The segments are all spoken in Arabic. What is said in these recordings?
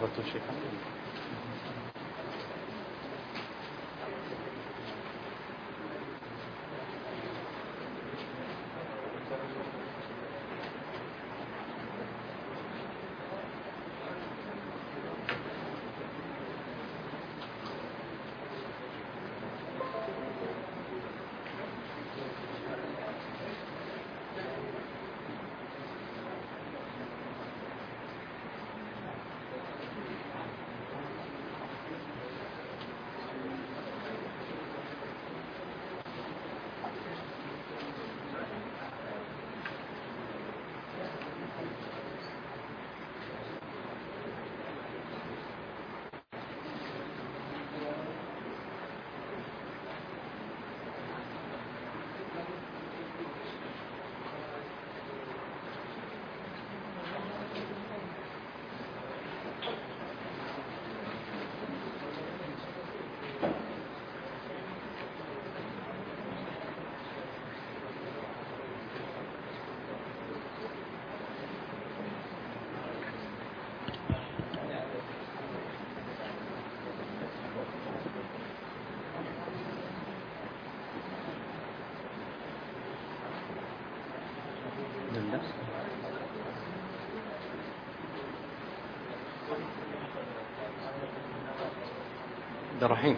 الرحيم.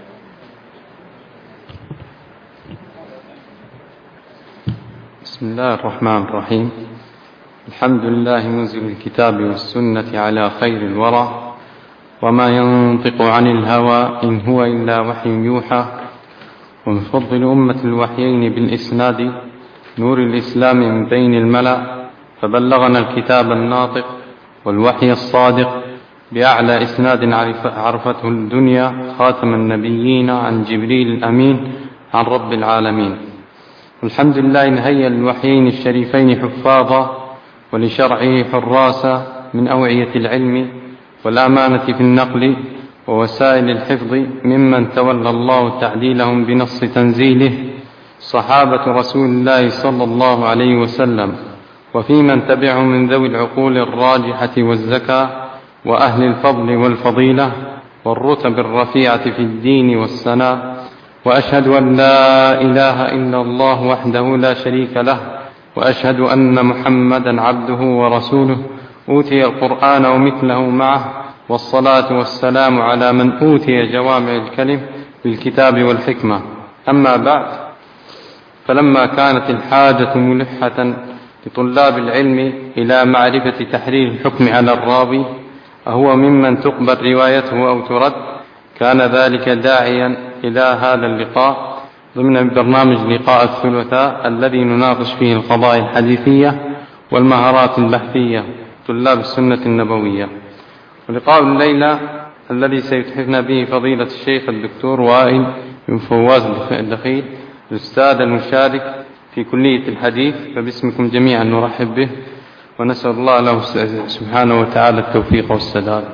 بسم الله الرحمن الرحيم. الحمد لله منزل الكتاب والسنة على خير الورى، وما ينطق عن الهوى إن هو إلا وحي يوحى، ونفضل أمة الوحيين بالإسناد نور الإسلام من بين الملأ، فبلغنا الكتاب الناطق والوحي الصادق بأعلى إسناد عرفته الدنيا خاتم النبيين عن جبريل الأمين عن رب العالمين. والحمد لله إن هيا الوحيين الشريفين حفاظا ولشرعه حراسا من أوعية العلم والأمانة في النقل ووسائل الحفظ، ممن تولى الله تعديلهم بنص تنزيله صحابة رسول الله صلى الله عليه وسلم، وفي من تبعهم من ذوي العقول الراجحة والزكاة وأهل الفضل والفضيلة والرتب الرفيعة في الدين والسناء. وأشهد أن لا إله إلا الله وحده لا شريك له، وأشهد أن محمدا عبده ورسوله أوتي القرآن ومثله معه، والصلاة والسلام على من أوتي جوامع الكلم بالكتاب والحكمة. أما بعد، فلما كانت الحاجة ملحة لطلاب العلم إلى معرفة تحرير الحكم على الراوي أهو ممن تقبل روايته أو ترد، كان ذلك داعيا إلى هذا اللقاء ضمن برنامج لقاء الثلاثاء الذي نناقش فيه القضايا الحديثية والمهارات البحثية طلاب السنة النبوية. ولقاء الليلة الذي سيتحفنا به فضيلة الشيخ الدكتور وائل بن فواز الدخيل، الأستاذ المشارك في كلية الحديث، فباسمكم جميعا نرحب به ونسأل الله له سبحانه وتعالى التوفيق والسداد.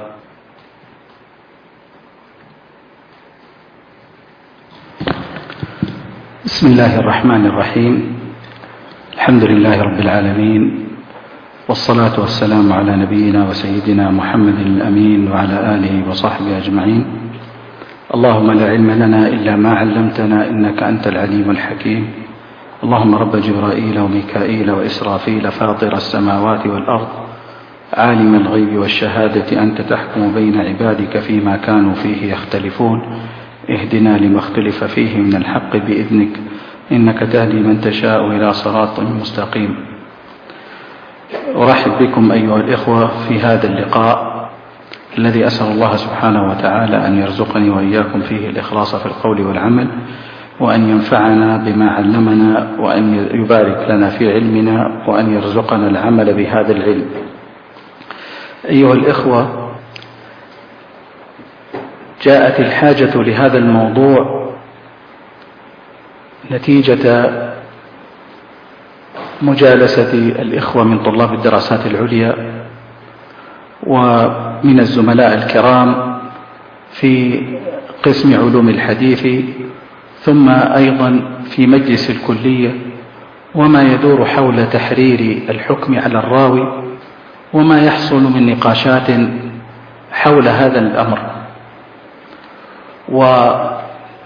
بسم الله الرحمن الرحيم. الحمد لله رب العالمين، والصلاة والسلام على نبينا وسيدنا محمد الأمين وعلى آله وصحبه أجمعين. اللهم لا علم لنا إلا ما علمتنا إنك أنت العليم الحكيم. اللهم رب جبرائيل وميكائيل وإسرافيل فاطر السماوات والأرض، عالم الغيب والشهادة، أنت تحكم بين عبادك فيما كانوا فيه يختلفون، اهدنا لما اختلف فيه من الحق بإذنك، إنك تهدي من تشاء إلى صراط مستقيم. أرحب بكم أيها الإخوة في هذا اللقاء الذي أسأل الله سبحانه وتعالى أن يرزقني وإياكم فيه الإخلاص في القول والعمل، وأن ينفعنا بما علمنا، وأن يبارك لنا في علمنا، وأن يرزقنا العمل بهذا العلم. أيها الإخوة، جاءت الحاجة لهذا الموضوع نتيجة مجالسة الإخوة من طلاب الدراسات العليا ومن الزملاء الكرام في قسم علوم الحديث، ثم أيضا في مجلس الكلية، وما يدور حول تحرير الحكم على الراوي، وما يحصل من نقاشات حول هذا الأمر، ورأت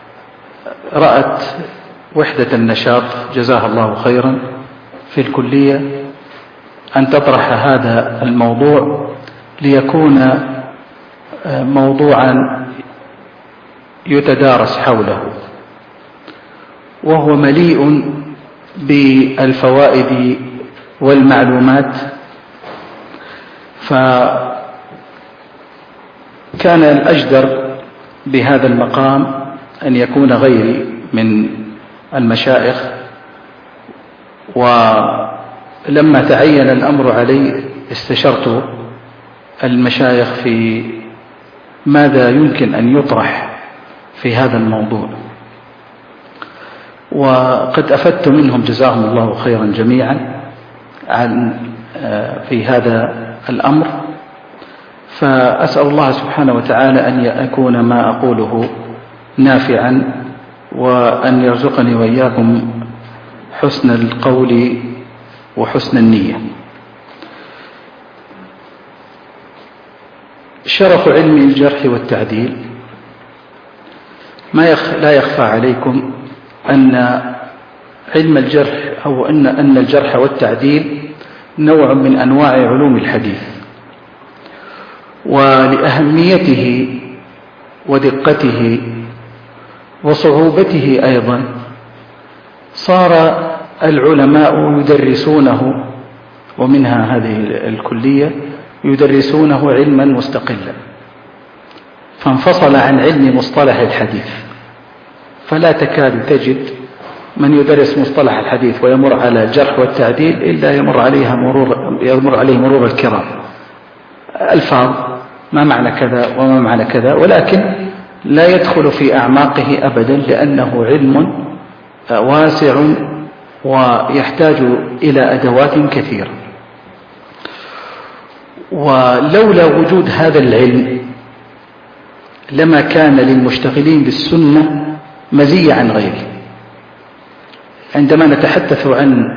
وحدة النشاط جزاها الله خيرا في الكلية أن تطرح هذا الموضوع ليكون موضوعا يتدارس حوله، وهو مليء بالفوائد والمعلومات. فكان الأجدر بهذا المقام أن يكون غيري من المشايخ، ولما تعين الأمر علي استشرت المشايخ في ماذا يمكن أن يطرح في هذا الموضوع، وقد أفدت منهم جزاهم الله خيرا جميعا في هذا الأمر. فأسأل الله سبحانه وتعالى أن يكون ما أقوله نافعا، وأن يرزقني وإياكم حسن القول وحسن النية. شرف علم الجرح والتعديل، لا يخفى عليكم أن علم الجرح أو أن الجرح والتعديل نوع من أنواع علوم الحديث، ولأهميته ودقته وصعوبته أيضا صار العلماء يدرسونه، ومنها هذه الكلية يدرسونه علما مستقلا، فانفصل عن علم مصطلح الحديث. فلا تكاد تجد من يدرس مصطلح الحديث ويمر على الجرح والتعديل إلا يمر عليه مرور الكرام، ألفاظ ما معنى كذا وما معنى كذا، ولكن لا يدخل في أعماقه أبدا، لأنه علم واسع ويحتاج إلى أدوات كثيرة. ولولا وجود هذا العلم لما كان للمشتغلين بالسنة مزية عن غيره. عندما نتحدث عن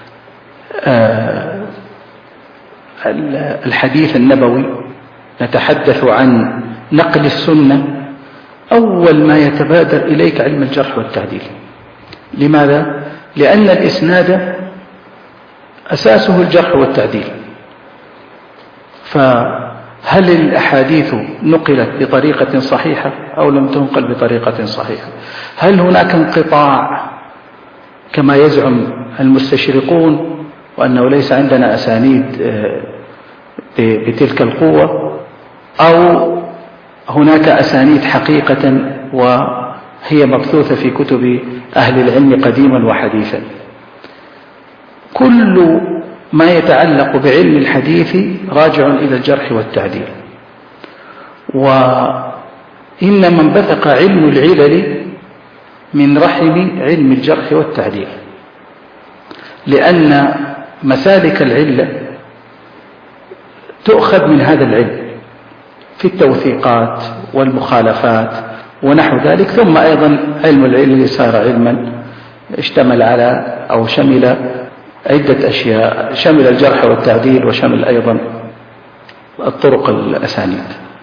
الحديث النبوي، نتحدث عن نقل السنة، أول ما يتبادر إليك علم الجرح والتعديل. لماذا؟ لأن الإسناد أساسه الجرح والتعديل. فهل الأحاديث نقلت بطريقة صحيحة أو لم تنقل بطريقة صحيحة؟ هل هناك انقطاع كما يزعم المستشرقون وأنه ليس عندنا أسانيد بتلك القوة، أو هناك أسانيد حقيقة وهي مبثوثة في كتب أهل العلم قديما وحديثا؟ كل ما يتعلق بعلم الحديث راجع إلى الجرح والتعديل. وإنما انبثق علم العلل من رحم علم الجرح والتعديل، لأن مسالك العلة تؤخذ من هذا العلم في التوثيقات والمخالفات ونحو ذلك. ثم أيضا علم العلل صار علما اشتمل على أو شمل عدة أشياء، شمل الجرح والتعديل وشمل أيضا الطرق الأسانيد.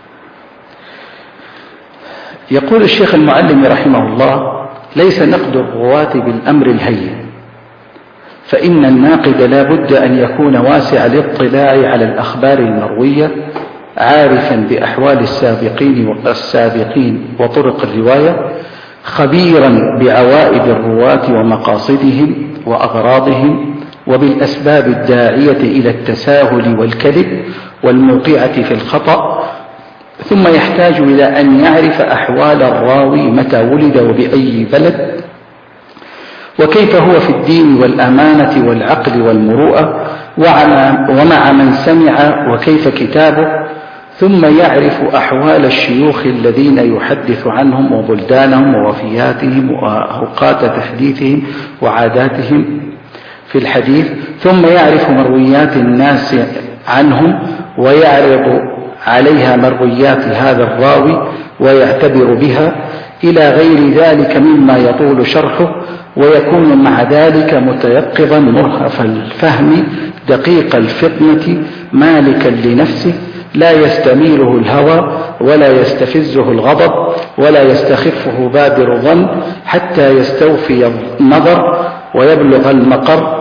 يقول الشيخ المعلم رحمه الله: ليس نقد الرواة بالأمر الهين، فإن الناقد لا بد أن يكون واسع الاطلاع على الأخبار المروية، عارفا بأحوال السابقين وطرق الرواية، خبيرا بعوائد الرواة ومقاصدهم وأغراضهم، وبالأسباب الداعية إلى التساهل والكذب والموقعة في الخطأ. ثم يحتاج إلى أن يعرف أحوال الراوي متى ولد وبأي بلد، وكيف هو في الدين والأمانة والعقل والمروءة، ومع من سمع، وكيف كتابه. ثم يعرف أحوال الشيوخ الذين يحدث عنهم وبلدانهم ووفياتهم وأوقات تحديثهم وعاداتهم في الحديث. ثم يعرف مرويات الناس عنهم ويعرض عليها مرويات هذا الراوي ويعتبر بها، إلى غير ذلك مما يطول شرحه، ويكون مع ذلك متيقظا مرهف الفهم دقيق الفطنة مالكا لنفسه، لا يستميله الهوى ولا يستفزه الغضب ولا يستخفه بادر ظن حتى يستوفي النظر ويبلغ المقر.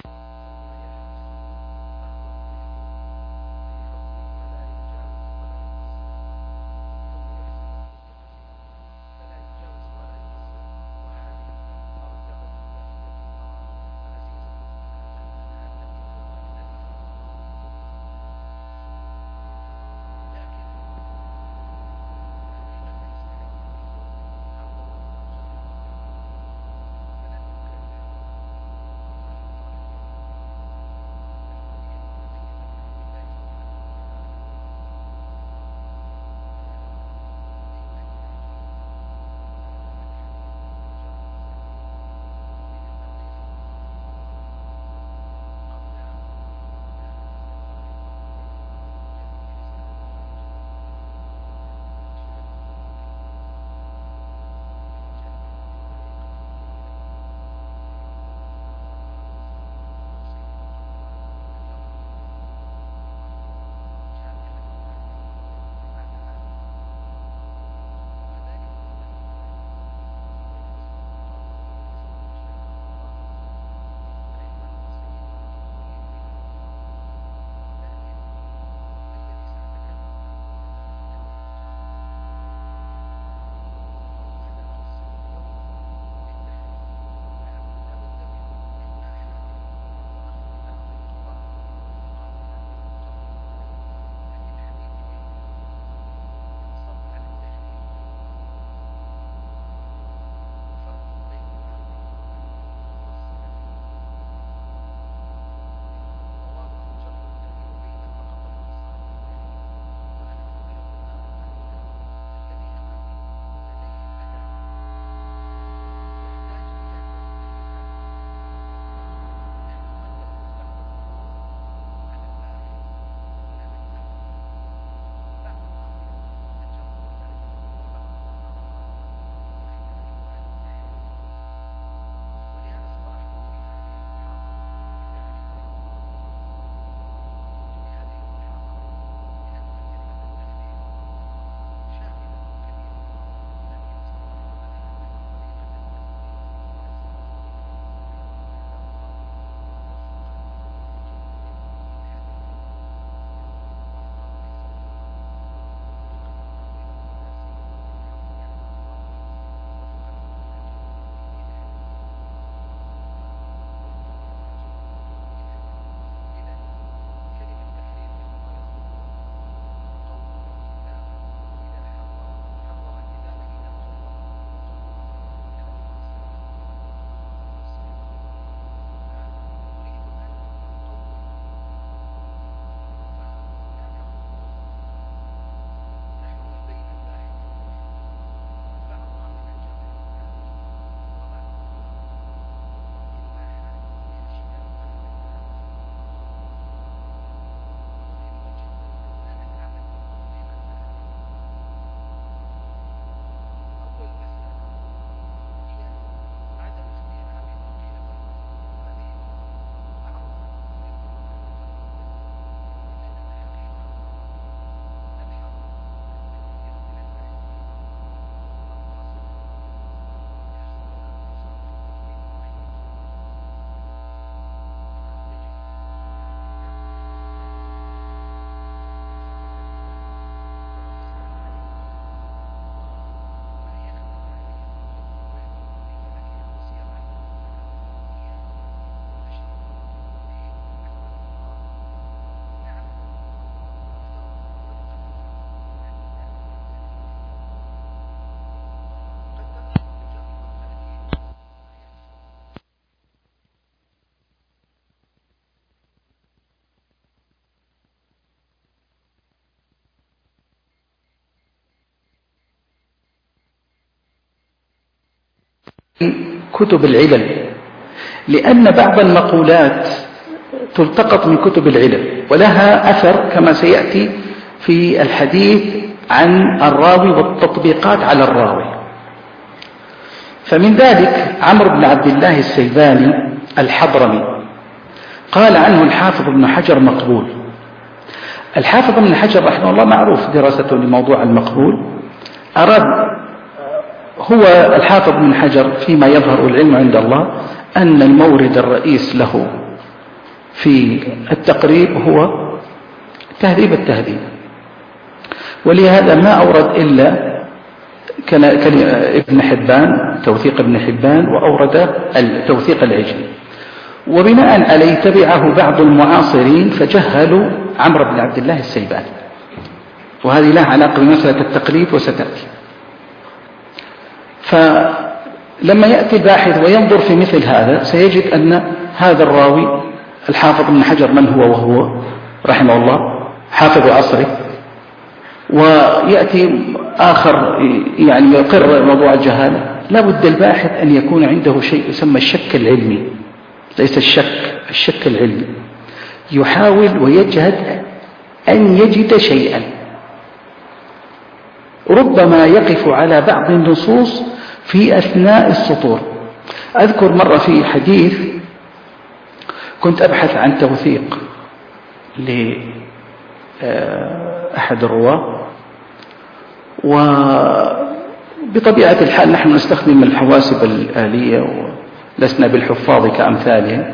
كتب العلل، لأن بعض المقولات تلتقط من كتب العلل ولها أثر كما سيأتي في الحديث عن الراوي والتطبيقات على الراوي. فمن ذلك عمرو بن عبد الله السيباني الحضرمي قال عنه الحافظ ابن حجر مقبول: الحافظ ابن حجر رحمه الله معروف دراسته لموضوع المقبول. هو الحافظ ابن حجر فيما يظهر العلم عند الله أن المورد الرئيس له في التقريب هو تهذيب التهذيب، ولهذا ما أورد إلا ابن حبان، توثيق ابن حبان، وأورد توثيق العجلي، وبناء عليه تبعه بعض المعاصرين فجهلوا عمرو بن عبد الله السيباني، وهذه لها علاقة بمسألة التقريب وستأتي. فلما يأتي الباحث وينظر في مثل هذا سيجد أن هذا الراوي الحافظ ابن حجر من هو وهو رحمه الله حافظ عصره، ويأتي آخر يعني يقر موضوع الجهالة، لا بد الباحث أن يكون عنده شيء يسمى الشك العلمي، ليس الشك العلمي، يحاول ويجهد أن يجد شيئا، ربما يقف على بعض النصوص في أثناء السطور. أذكر مرة في حديث كنت أبحث عن توثيق لأحد الرواة، وبطبيعة الحال نحن نستخدم الحواسب الآلية ولسنا بالحفاظ كأمثالهم،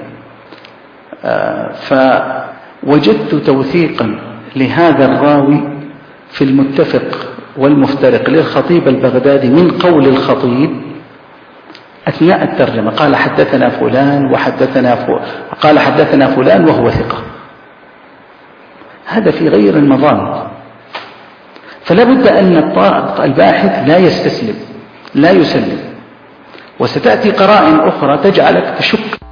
فوجدت توثيقا لهذا الراوي في المتفق والمفترق للخطيب البغدادي من قول الخطيب أثناء الترجمة، قال حدثنا فلان قال حدثنا فلان وهو ثقة. هذا في غير المظان، فلا بد أن الباحث لا يستسلم لا يسلم، وستأتي قرائن أخرى تجعلك تشك.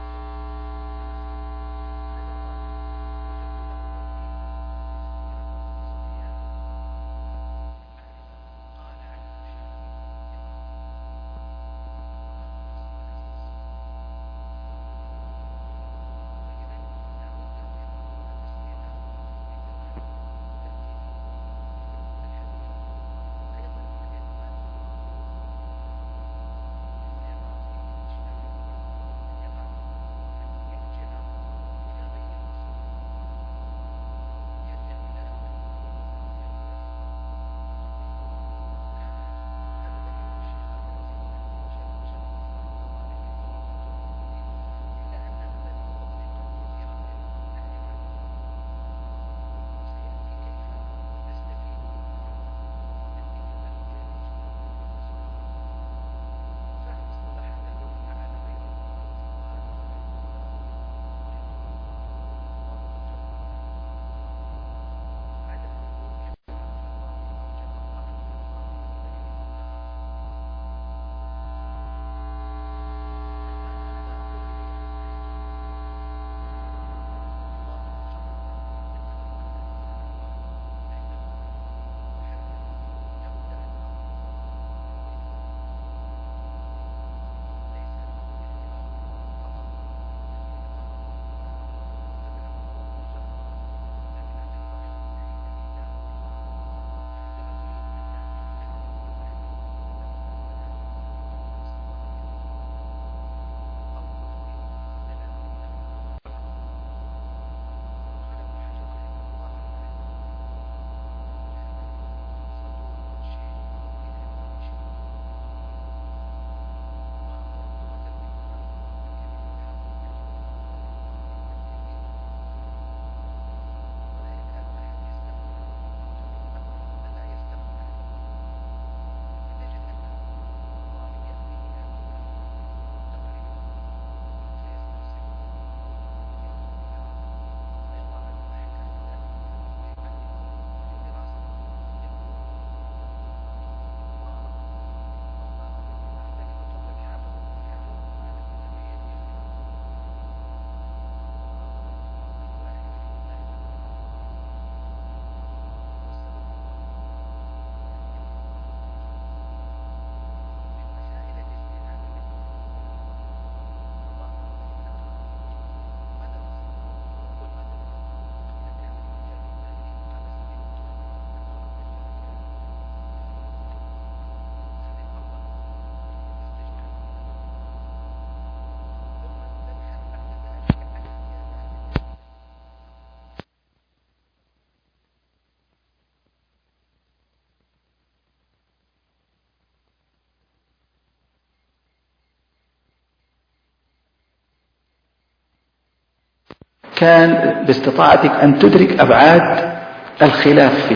كان باستطاعتك أن تدرك أبعاد الخلاف فيه.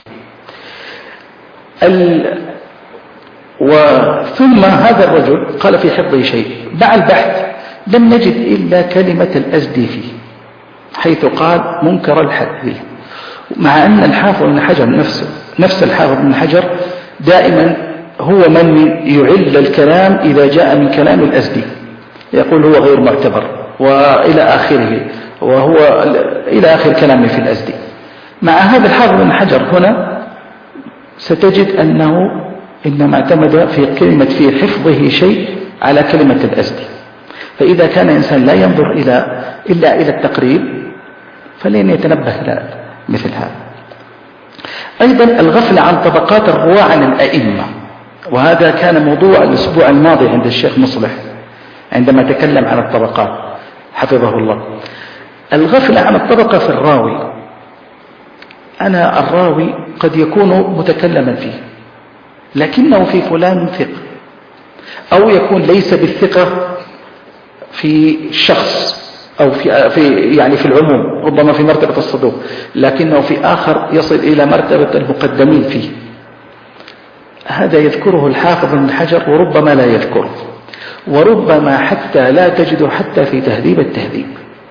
ثم هذا الرجل قال في حفظه شيء، مع البحث لم نجد إلا كلمة الأزدي فيه، حيث قال منكر الحديث، مع أن الحافظ بن حجر نفس الحافظ بن حجر دائما هو من يعل الكلام إذا جاء من كلام الأزدي، يقول هو غير معتبر وإلى آخره، وهو إلى آخر كلامه في الأزدي. مع هذا الحافظ بن حجر هنا ستجد أنه إنما اعتمد في كلمة في حفظه شيء على كلمة الأزدي. فإذا كان إنسان لا ينظر إلا إلى التقريب فلن يتنبه إلى مثل هذا. أيضا الغفلة عن طبقات الرواة عن الأئمة، وهذا كان موضوع الأسبوع الماضي عند الشيخ مصلح عندما تكلم عن الطبقات حفظه الله. الغفلة عن الطبقة في الراوي، أنا الراوي قد يكون متكلما فيه لكنه في فلان ثقة، أو يكون ليس بالثقة في الشخص أو في العموم، ربما في مرتبة الصدوق، لكنه في آخر يصل إلى مرتبة المقدمين فيه. هذا يذكره الحافظ بن حجر وربما لا يذكره، وربما حتى لا تجده حتى في تهذيب التهذيب.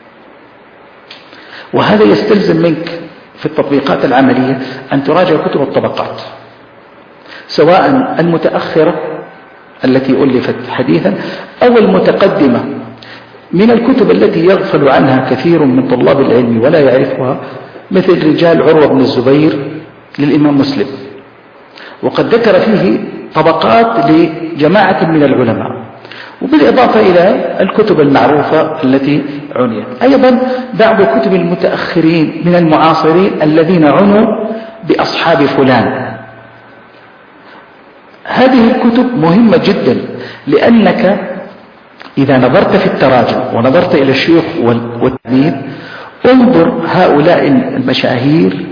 وهذا يستلزم منك في التطبيقات العملية أن تراجع كتب الطبقات، سواء المتأخرة التي ألفت حديثا أو المتقدمة من الكتب التي يغفل عنها كثير من طلاب العلم ولا يعرفها، مثل رجال عروة بن الزبير للإمام مسلم، وقد ذكر فيه طبقات لجماعة من العلماء، وبالإضافة إلى الكتب المعروفة التي عنيت. أيضا بعض كتب المتأخرين من المعاصرين الذين عنوا بأصحاب فلان. هذه الكتب مهمة جدا، لأنك إذا نظرت في التراجم ونظرت إلى الشيوخ والتلاميذ، انظر هؤلاء المشاهير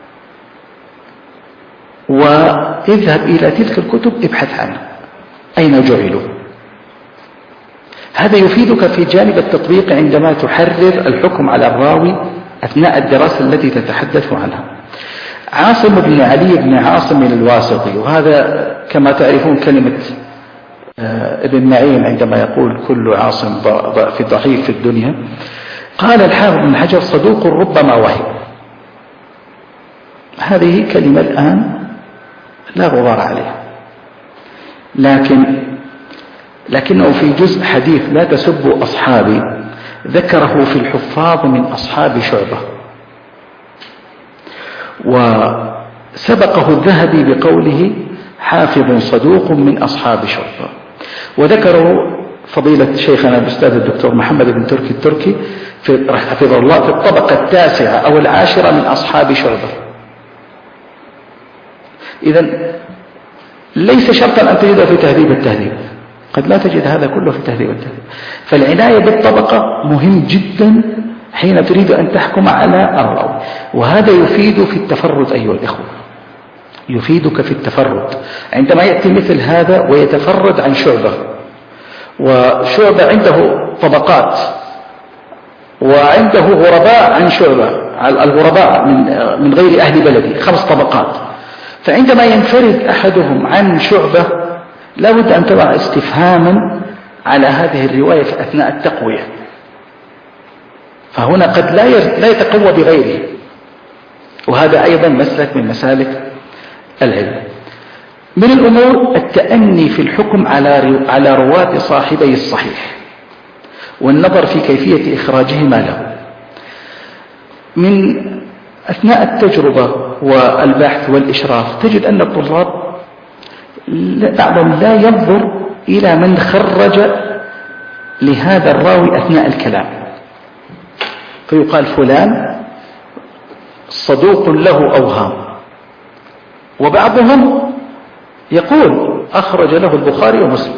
واذهب إلى تلك الكتب ابحث عنها أين جعلوا. هذا يفيدك في جانب التطبيق عندما تحرر الحكم على الراوي أثناء الدراسة التي تتحدث عنها. عاصم بن علي بن عاصم الواسطي، وهذا كما تعرفون كلمة ابن معين عندما يقول كل عاصم في ضعيف في الدنيا، قال الحافظ بن حجر صدوق ربما وهم. هذه كلمة الآن لا غبار عليها، لكنه في جزء حديث لا تسبوا أصحابي ذكره في الحفاظ من أصحاب شعبة، وسبقه الذهبي بقوله حافظ صدوق من أصحاب شعبة، وذكره فضيلة شيخنا الأستاذ الدكتور محمد بن تركي التركي حفظه الله في الطبقة التاسعة أو العاشرة من أصحاب شعبة. إذن ليس شرطا أن تجده في تهذيب التهذيب، قد لا تجد هذا كله في تهذيب التهذيب. فالعناية بالطبقة مهم جدا حين تريد أن تحكم على الراوي، وهذا يفيد في التفرد أيها الإخوة، يفيدك في التفرد عندما يأتي مثل هذا ويتفرد عن شعبة، وشعبة عنده طبقات وعنده غرباء عن شعبة، الغرباء من غير أهل بلده 5 طبقات، فعندما ينفرد أحدهم عن شعبة لا بد أن تضع استفهاما على هذه الرواية في أثناء التقوية، فهنا قد لا يتقوى بغيره، وهذا أيضا مسلك من مسالك العلم. من الأمور التأني في الحكم على رواة صاحبي الصحيح، والنظر في كيفية إخراجهما له. من أثناء التجربة والبحث والإشراف تجد أن الطلاب بعضهم لا ينظر إلى من خرج لهذا الراوي أثناء الكلام، فيقال فلان صدوق له أوهام، وبعضهم يقول أخرج له البخاري ومسلم.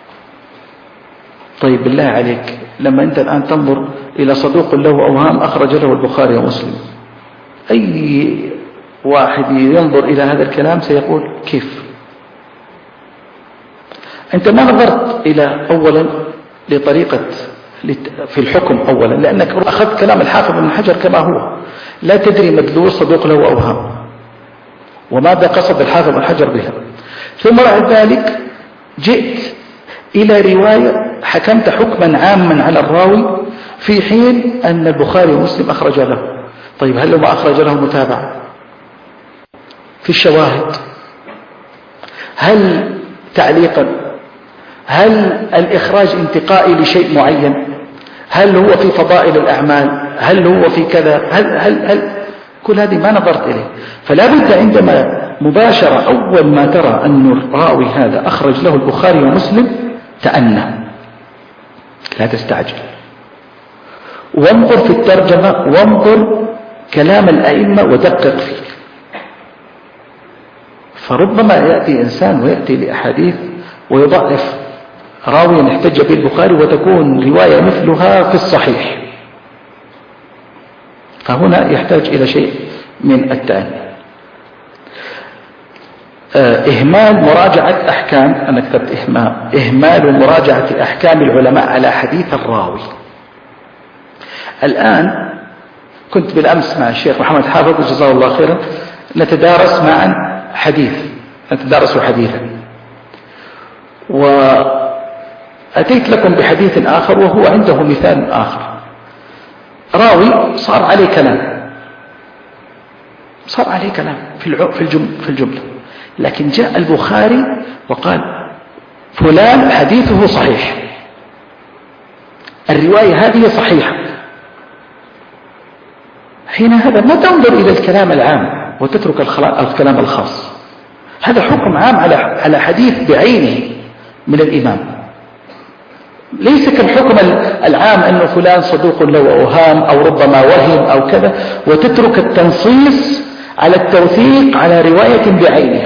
طيب بالله عليك، لما أنت الآن تنظر إلى صدوق له أوهام أخرج له البخاري ومسلم، أي واحد ينظر إلى هذا الكلام سيقول كيف؟ أنت ما نظرت إلى أولا لطريقة في الحكم أولا، لأنك أخذت كلام الحافظ بن حجر كما هو، لا تدري مدلول صدوق له أوهام وماذا قصد الحافظ بن حجر بها. ثم بعد ذلك جئت إلى رواية حكمت حكما عاما على الراوي في حين أن البخاري ومسلم أخرج له. طيب هل ما أخرج له متابعة في الشواهد؟ هل تعليقا؟ هل الإخراج انتقائي لشيء معين؟ هل هو في فضائل الأعمال؟ هل هو في كذا؟ هل كل هذه ما نظرت إليه. فلا بد عندما مباشرة أول ما ترى أن الراوي هذا أخرج له البخاري ومسلم تأنى، لا تستعجل، وانظر في الترجمة وانظر كلام الأئمة ودقق فيه. فربما يأتي إنسان ويأتي لأحاديث ويضعف راويا احتج به البخاري وتكون رواية مثلها في الصحيح، فهنا يحتاج إلى شيء من التأني. إهمال مراجعة أحكام، أنا كتبت إهمال مراجعة أحكام العلماء على حديث الراوي. الآن كنت بالأمس مع الشيخ محمد حافظ جزاه الله خيرا نتدارس معا حديث، نتدارس حديثا، وأتيت لكم بحديث آخر وهو عنده مثال آخر. راوي صار عليه كلام في الجملة، لكن جاء البخاري وقال فلان حديثه صحيح، الرواية هذه صحيحة. حين هذا ما تنظر إلى الكلام العام وتترك الكلام الخاص، هذا حكم عام على حديث بعينه من الإمام، ليس كالحكم العام أنه فلان صدوق له أوهام أو ربما وهم أو كذا، وتترك التنصيص على التوثيق على رواية بعينها.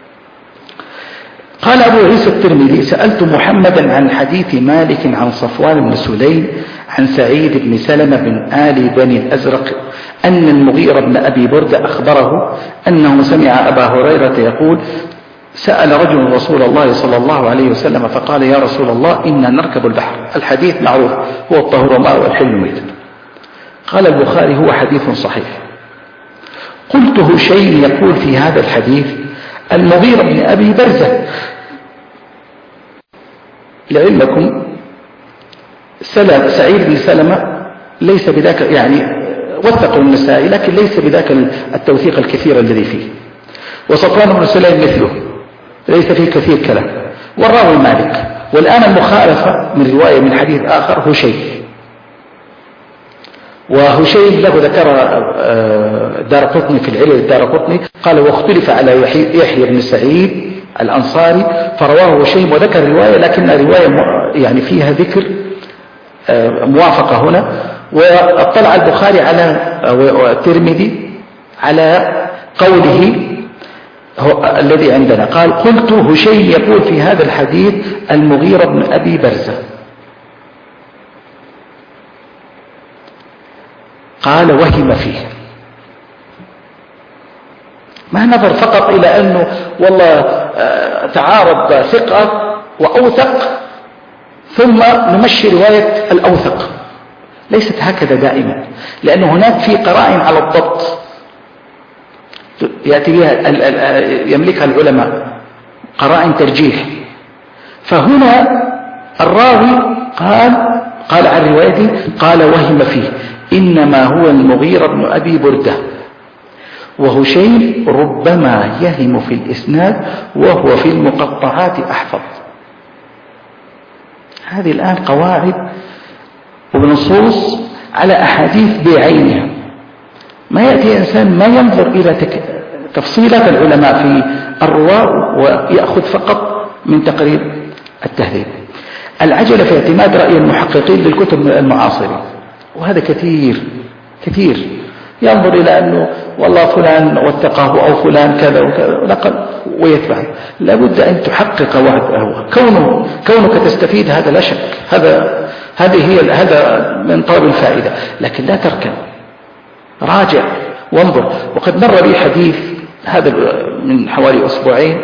قال أبو عيسى الترمذي: سألت محمدا عن حديث مالك عن صفوان بن سليم عن سعيد بن سلمة بن آل بني الأزرق أن المغيرة بن أبي بردة أخبره أنه سمع أبا هريرة يقول: سأل رجل رسول الله صلى الله عليه وسلم فقال: يا رسول الله إنا نركب البحر. الحديث معروف، هو الطهور ماء والحل ميت. قال البخاري: هو حديث صحيح. قلت: هشيم يقول في هذا الحديث المغيرة بن أبي برزة. لعلمكم سعيد بن سلمة ليس بذاك، يعني وثقوا النسائي لكن ليس بذاك التوثيق الكثير الذي فيه، وصفوان بن سليم مثله ليس فيه كثير كلام، والراوي مالك. والآن المخالفة من رواية من حديث آخر هشيم، وهشيم له ذكر دارقطني في العلل الدارقطني قال: واختلف على يحيى بن سعيد الأنصاري فرواه هشيم وذكر رواية، لكن رواية يعني فيها ذكر موافقة هنا. واطلع البخاري على الترمذي على قوله الذي عندنا، قال: قلت هشيم يقول في هذا الحديث المغيرة بن أبي برزة. قال: وهم فيه. ما نظر فقط إلى أنه والله تعارض ثقة وأوثق ثم نمشي رواية الأوثق، ليست هكذا دائما، لأن هناك في قرائن على الضبط يأتي بها يملكها العلماء، قرائن ترجيح. فهنا الراوي قال عن روايته قال: وهم فيه، إنما هو المغيرة بن أبي بردة. وهشيم ربما يهم في الإسناد وهو في المقطعات أحفظ. هذه الآن قواعد وبنصوص على أحاديث بعينها. ما يأتي إنسان ما ينظر إلى تفصيلات العلماء في الرواة ويأخذ فقط من تقرير التهذيب. العجلة في اعتماد رأي المحققين للكتب المعاصرة، وهذا كثير ينظر إلى أنه والله فلان وثقه أو فلان كذا وكذا ويتبع. لابد أن تحقق وعده. كونك تستفيد هذا لا شك، هذا من طلب الفائدة، لكن لا تركن، راجع وانظر. وقد مر بي حديث هذا من حوالي أسبوعين،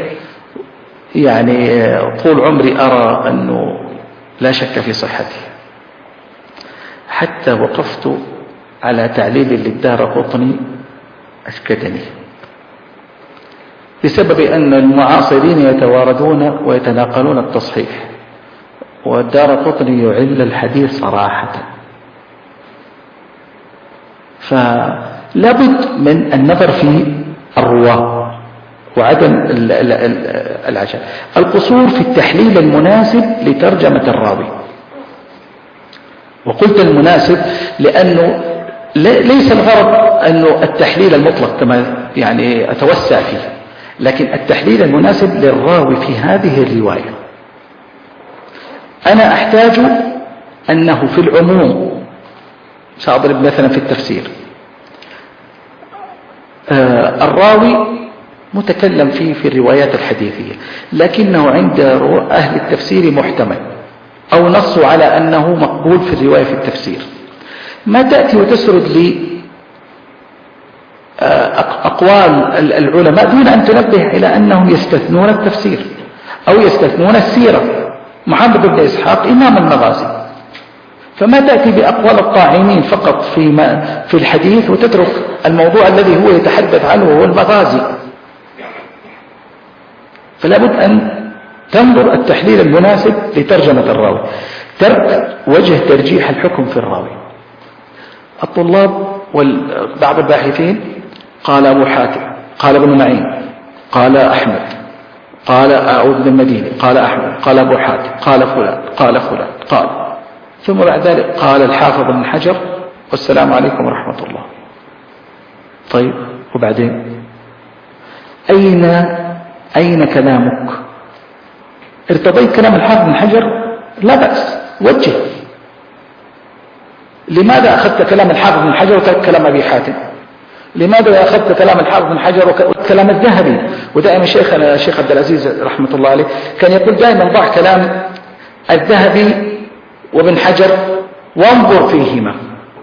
يعني طول عمري أرى أنه لا شك في صحته، حتى وقفت على تعليل للدارقطني أسكتني، بسبب أن المعاصرين يتواردون ويتناقلون التصحيح، والدارقطني يعل الحديث صراحة. فلابد من النظر في الرواة وعدم العجل، القصور في التحليل المناسب لترجمة الراوي. وقلت المناسب لأنه ليس الغرض أنه التحليل المطلق كما يعني أتوسع فيه، لكن التحليل المناسب للراوي في هذه الرواية. أنا أحتاج أنه في العموم، سأضرب مثلا في التفسير، الراوي متكلم فيه في الروايات الحديثية، لكنه عند أهل التفسير محتمل أو نصوا على أنه مقبول في الرواية في التفسير. ما تأتي وتسرد لي أقوال العلماء دون أن تنبه إلى أنهم يستثنون التفسير أو يستثنون السيرة. محمد بن إسحاق إمام المغازي، فما تأتي بأقوال الطاعنين فقط في الحديث وتترك الموضوع الذي هو يتحدث عنه وهو المغازي. فلا بد أن تنظر التحليل المناسب لترجمة الراوي، ترك وجه ترجيح الحكم في الراوي. الطلاب وبعض الباحثين قال أبو حاتم، قال ابن معين، قال أحمد، قال أعود بن المديني، قال أحمد، قال أبو حاتم، قال فلان، قال فلان، قال، ثم بعد ذلك قال الحافظ بن حجر والسلام عليكم ورحمة الله. طيب وبعدين أين كلامك؟ ارتضيت كلام الحافظ بن حجر؟ لا بأس، وجه. لماذا أخذت كلام الحافظ بن حجر وترك كلام أبي حاتم؟ لماذا أخذت كلام الحافظ بن حجر وكلام الذهبي؟ ودائما شيخنا الشيخ عبد العزيز رحمة الله عليه كان يقول دائما ضع كلام الذهبي وابن حجر وانظر فيهما،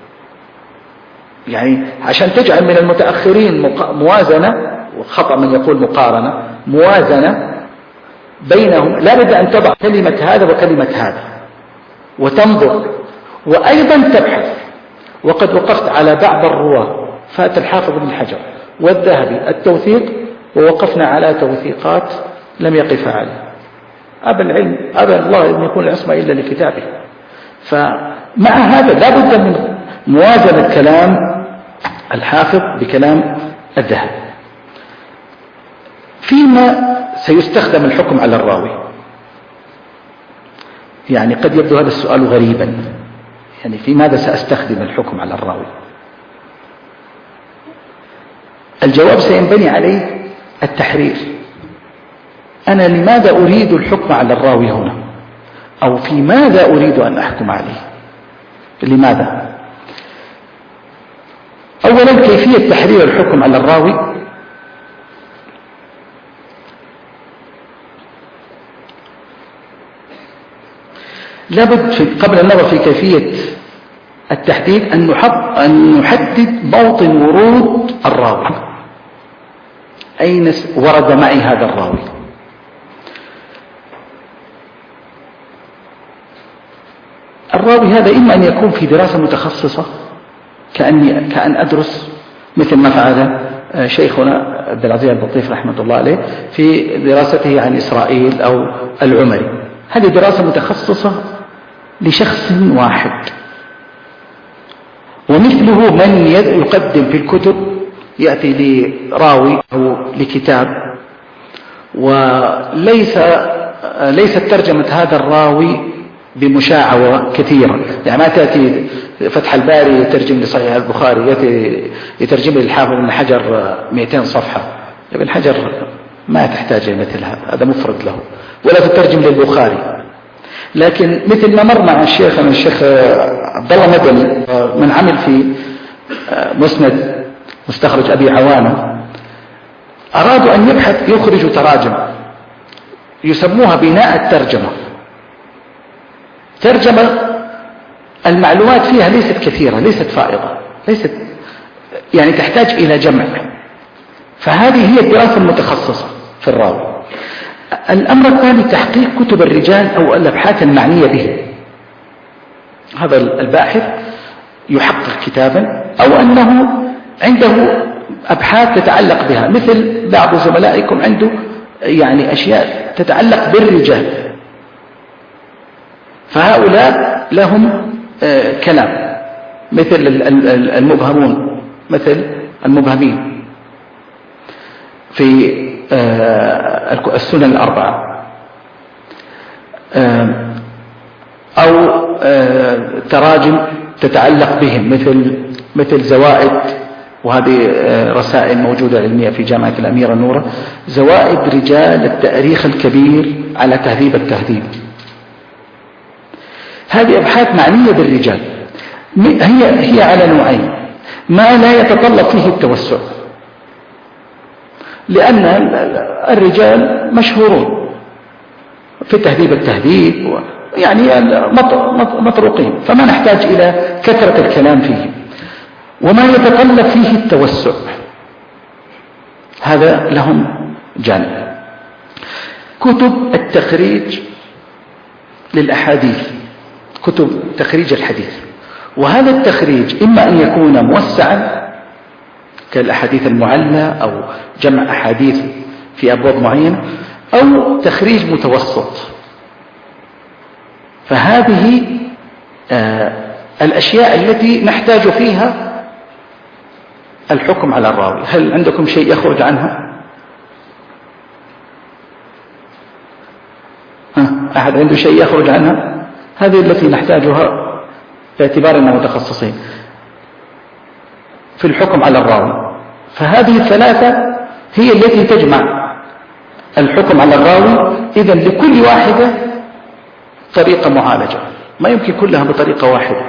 يعني عشان تجعل من المتأخرين موازنة، وخطأ من يقول مقارنة، موازنة بينهم. لا بد أن تضع كلمة هذا وكلمة هذا وتنظر، وأيضا تبحث. وقد وقفت على بعض الرواة، فات الحافظ بن حجر والذهبي التوثيق، ووقفنا على توثيقات لم يقف عليه. أبى العلم، أبى الله أن يكون العصمة إلا لكتابه. فمع هذا لا بد من موازنة كلام الحافظ بكلام الذهبي. فيما سيستخدم الحكم على الراوي، يعني قد يبدو هذا السؤال غريبا، يعني في ماذا سأستخدم الحكم على الراوي؟ الجواب سينبني عليه التحرير. أنا لماذا أريد الحكم على الراوي هنا، أو في ماذا أريد أن أحكم عليه؟ لماذا؟ أولا كيفية تحرير الحكم على الراوي. لابد قبل النظر في كيفية التحديد أن نحدد موطن ورود الراوي، أين ورد معي هذا الراوي. الراوي هذا إما أن يكون في دراسة متخصصة كأن أدرس مثل ما فعل شيخنا عبد العزيز البطيف رحمة الله عليه في دراسته عن إسرائيل أو العمري. هذه دراسة متخصصة لشخص واحد، ومثله من يقدم في الكتب، يأتي لراوي أو لكتاب وليست ترجمة هذا الراوي بمشاعة كثيرة، يعني ما تأتي فتح الباري يترجم لصحيح البخاري، يترجم للحافظ ابن حجر 200 صفحة. ابن حجر ما تحتاج مثل هذا مفرد له، ولا تترجم للبخاري. لكن مثل ما مر مع الشيخ عبد الله مدني من عمل في مسند مستخرج أبي عوانة، أرادوا أن يخرجوا تراجم يسموها بناء الترجمة. ترجمة المعلومات فيها ليست كثيرة، ليست فائضة، ليست يعني تحتاج إلى جمع. فهذه هي الدراسة المتخصصة في الراوي. الأمر الثاني تحقيق كتب الرجال أو الأبحاث المعنية به. هذا الباحث يحقق كتابا، أو أنه عنده أبحاث تتعلق بها، مثل بعض زملائكم عنده يعني أشياء تتعلق بالرجال، فهؤلاء لهم كلام، مثل المبهمون، مثل المبهمين في السنن الأربعة، أو تراجم تتعلق بهم مثل زوائد، وهذه رسائل موجودة علمية في جامعة الأميرة نورة، زوائد رجال التاريخ الكبير على تهذيب التهذيب. هذه أبحاث معنية بالرجال، هي على نوعين: ما لا يتطلب فيه التوسع، لأن الرجال مشهورون في تهذيب التهذيب، يعني مطروقين، فما نحتاج إلى كثرة الكلام فيه. وما يتطلب فيه التوسع هذا لهم جانب. كتب التخريج للأحاديث، كتب تخريج الحديث، وهذا التخريج إما أن يكون موسعا كالأحاديث المعلة أو جمع أحاديث في أبواب معينة، أو تخريج متوسط. فهذه الأشياء التي نحتاج فيها الحكم على الراوي. هل عندكم شيء يخرج عنها؟ أحد عنده شيء يخرج عنها؟ هذه التي نحتاجها باعتبارنا متخصصين في الحكم على الراوي. فهذه الثلاثة هي التي تجمع الحكم على الراوي. إذن لكل واحدة طريقة معالجة، ما يمكن كلها بطريقة واحدة.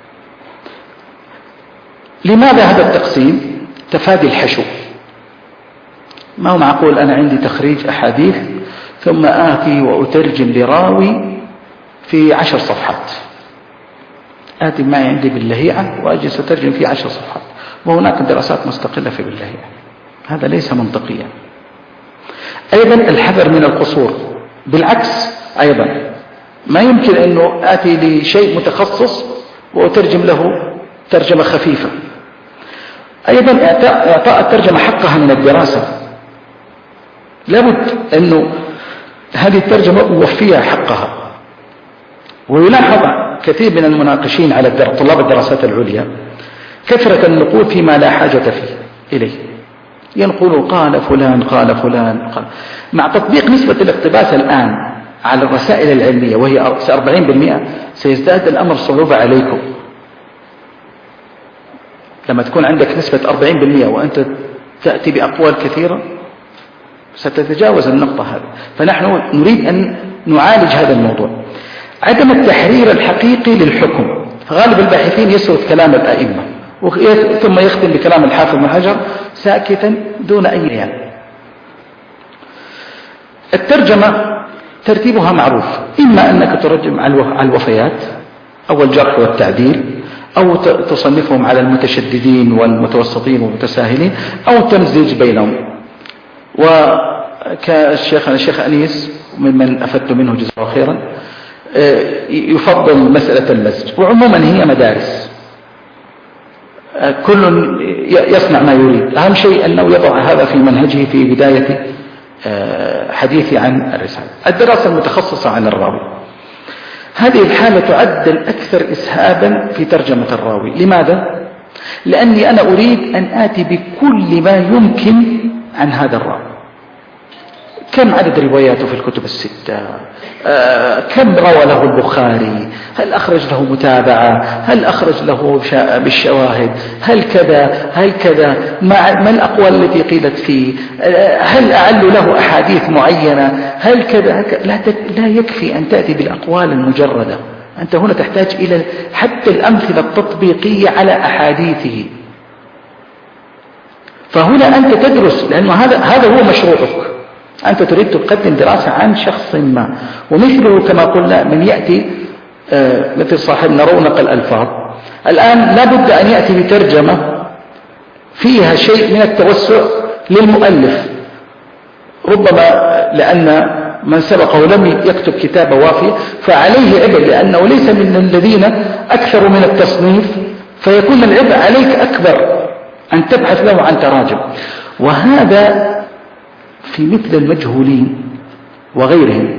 لماذا هذا التقسيم؟ تفادي الحشو. ما هو معقول أنا عندي تخريج أحاديث ثم آتي وأترجم لراوي في 10 صفحات، آتي معي عندي باللهيعة وأجلس أترجم في 10 صفحات، وهناك دراسات مستقلة في باللهيعة. هذا ليس منطقيا. أيضا الحذر من القصور. بالعكس أيضا ما يمكن أنه آتي لشيء متخصص وأترجم له ترجمة خفيفة. أيضا إعطاء الترجمة حقها من الدراسة، لابد أنه هذه الترجمة أوفيها حقها. ويلاحظ كثير من المناقشين على طلاب الدراسات العليا كثرة النقول فيما لا حاجة فيه إليه، ينقلوا قال فلان قال فلان قال. مع تطبيق نسبة الاقتباس الآن على الرسائل العلمية وهي 40%، سيزداد الأمر صعوبة عليكم. لما تكون عندك نسبة 40% وأنت تأتي بأقوال كثيرة ستتجاوز النقطة هذه. فنحن نريد أن نعالج هذا الموضوع. عدم التحرير الحقيقي للحكم. فغالب الباحثين يسرد كلام الأئمة ثم يختم بكلام الحافظ بن حجر ساكتا دون أي بيان. الترجمة ترتيبها معروف: إما أنك ترجم على الوفيات أو الجرح والتعديل، أو تصنفهم على المتشددين والمتوسطين والمتساهلين، أو تمزج بينهم. الشيخ أنيس ممن أفدت منه جزاه الله خيرا يفضل مسألة المزج. وعموما هي مدارس، كل يصنع ما يريد. أهم شيء أنه يضع هذا في منهجه في بداية حديثي عن الرسالة. الدراسة المتخصصة عن الراوي، هذه الحالة تعد الأكثر إسهابا في ترجمة الراوي. لماذا؟ لأني أنا أريد أن آتي بكل ما يمكن عن هذا الراوي. كم عدد رواياته في الكتب الستة؟ كم روى له البخاري؟ هل أخرج له متابعة؟ هل أخرج له بالشواهد؟ هل كذا؟ هل كذا؟ ما الأقوال التي قيلت فيه؟ هل أعل له أحاديث معينة؟ هل كذا؟ لا يكفي أن تأتي بالأقوال المجردة. أنت هنا تحتاج إلى حتى الأمثلة التطبيقية على أحاديثه. فهنا أنت تدرس، لأنه هذا هو مشروعك. أنت تريد تقدم دراسة عن شخص ما، ومثله كما قلنا من يأتي مثل صاحبنا رونق الألفاظ الآن لابد أن يأتي بترجمة فيها شيء من التوسع للمؤلف، ربما لأن من سبقه لم يكتب كتابة وافية فعليه عبء، لأنه ليس من الذين أكثر من التصنيف فيكون العبء عليك أكبر أن تبحث له عن تراجم. وهذا في مثل المجهولين وغيرهم.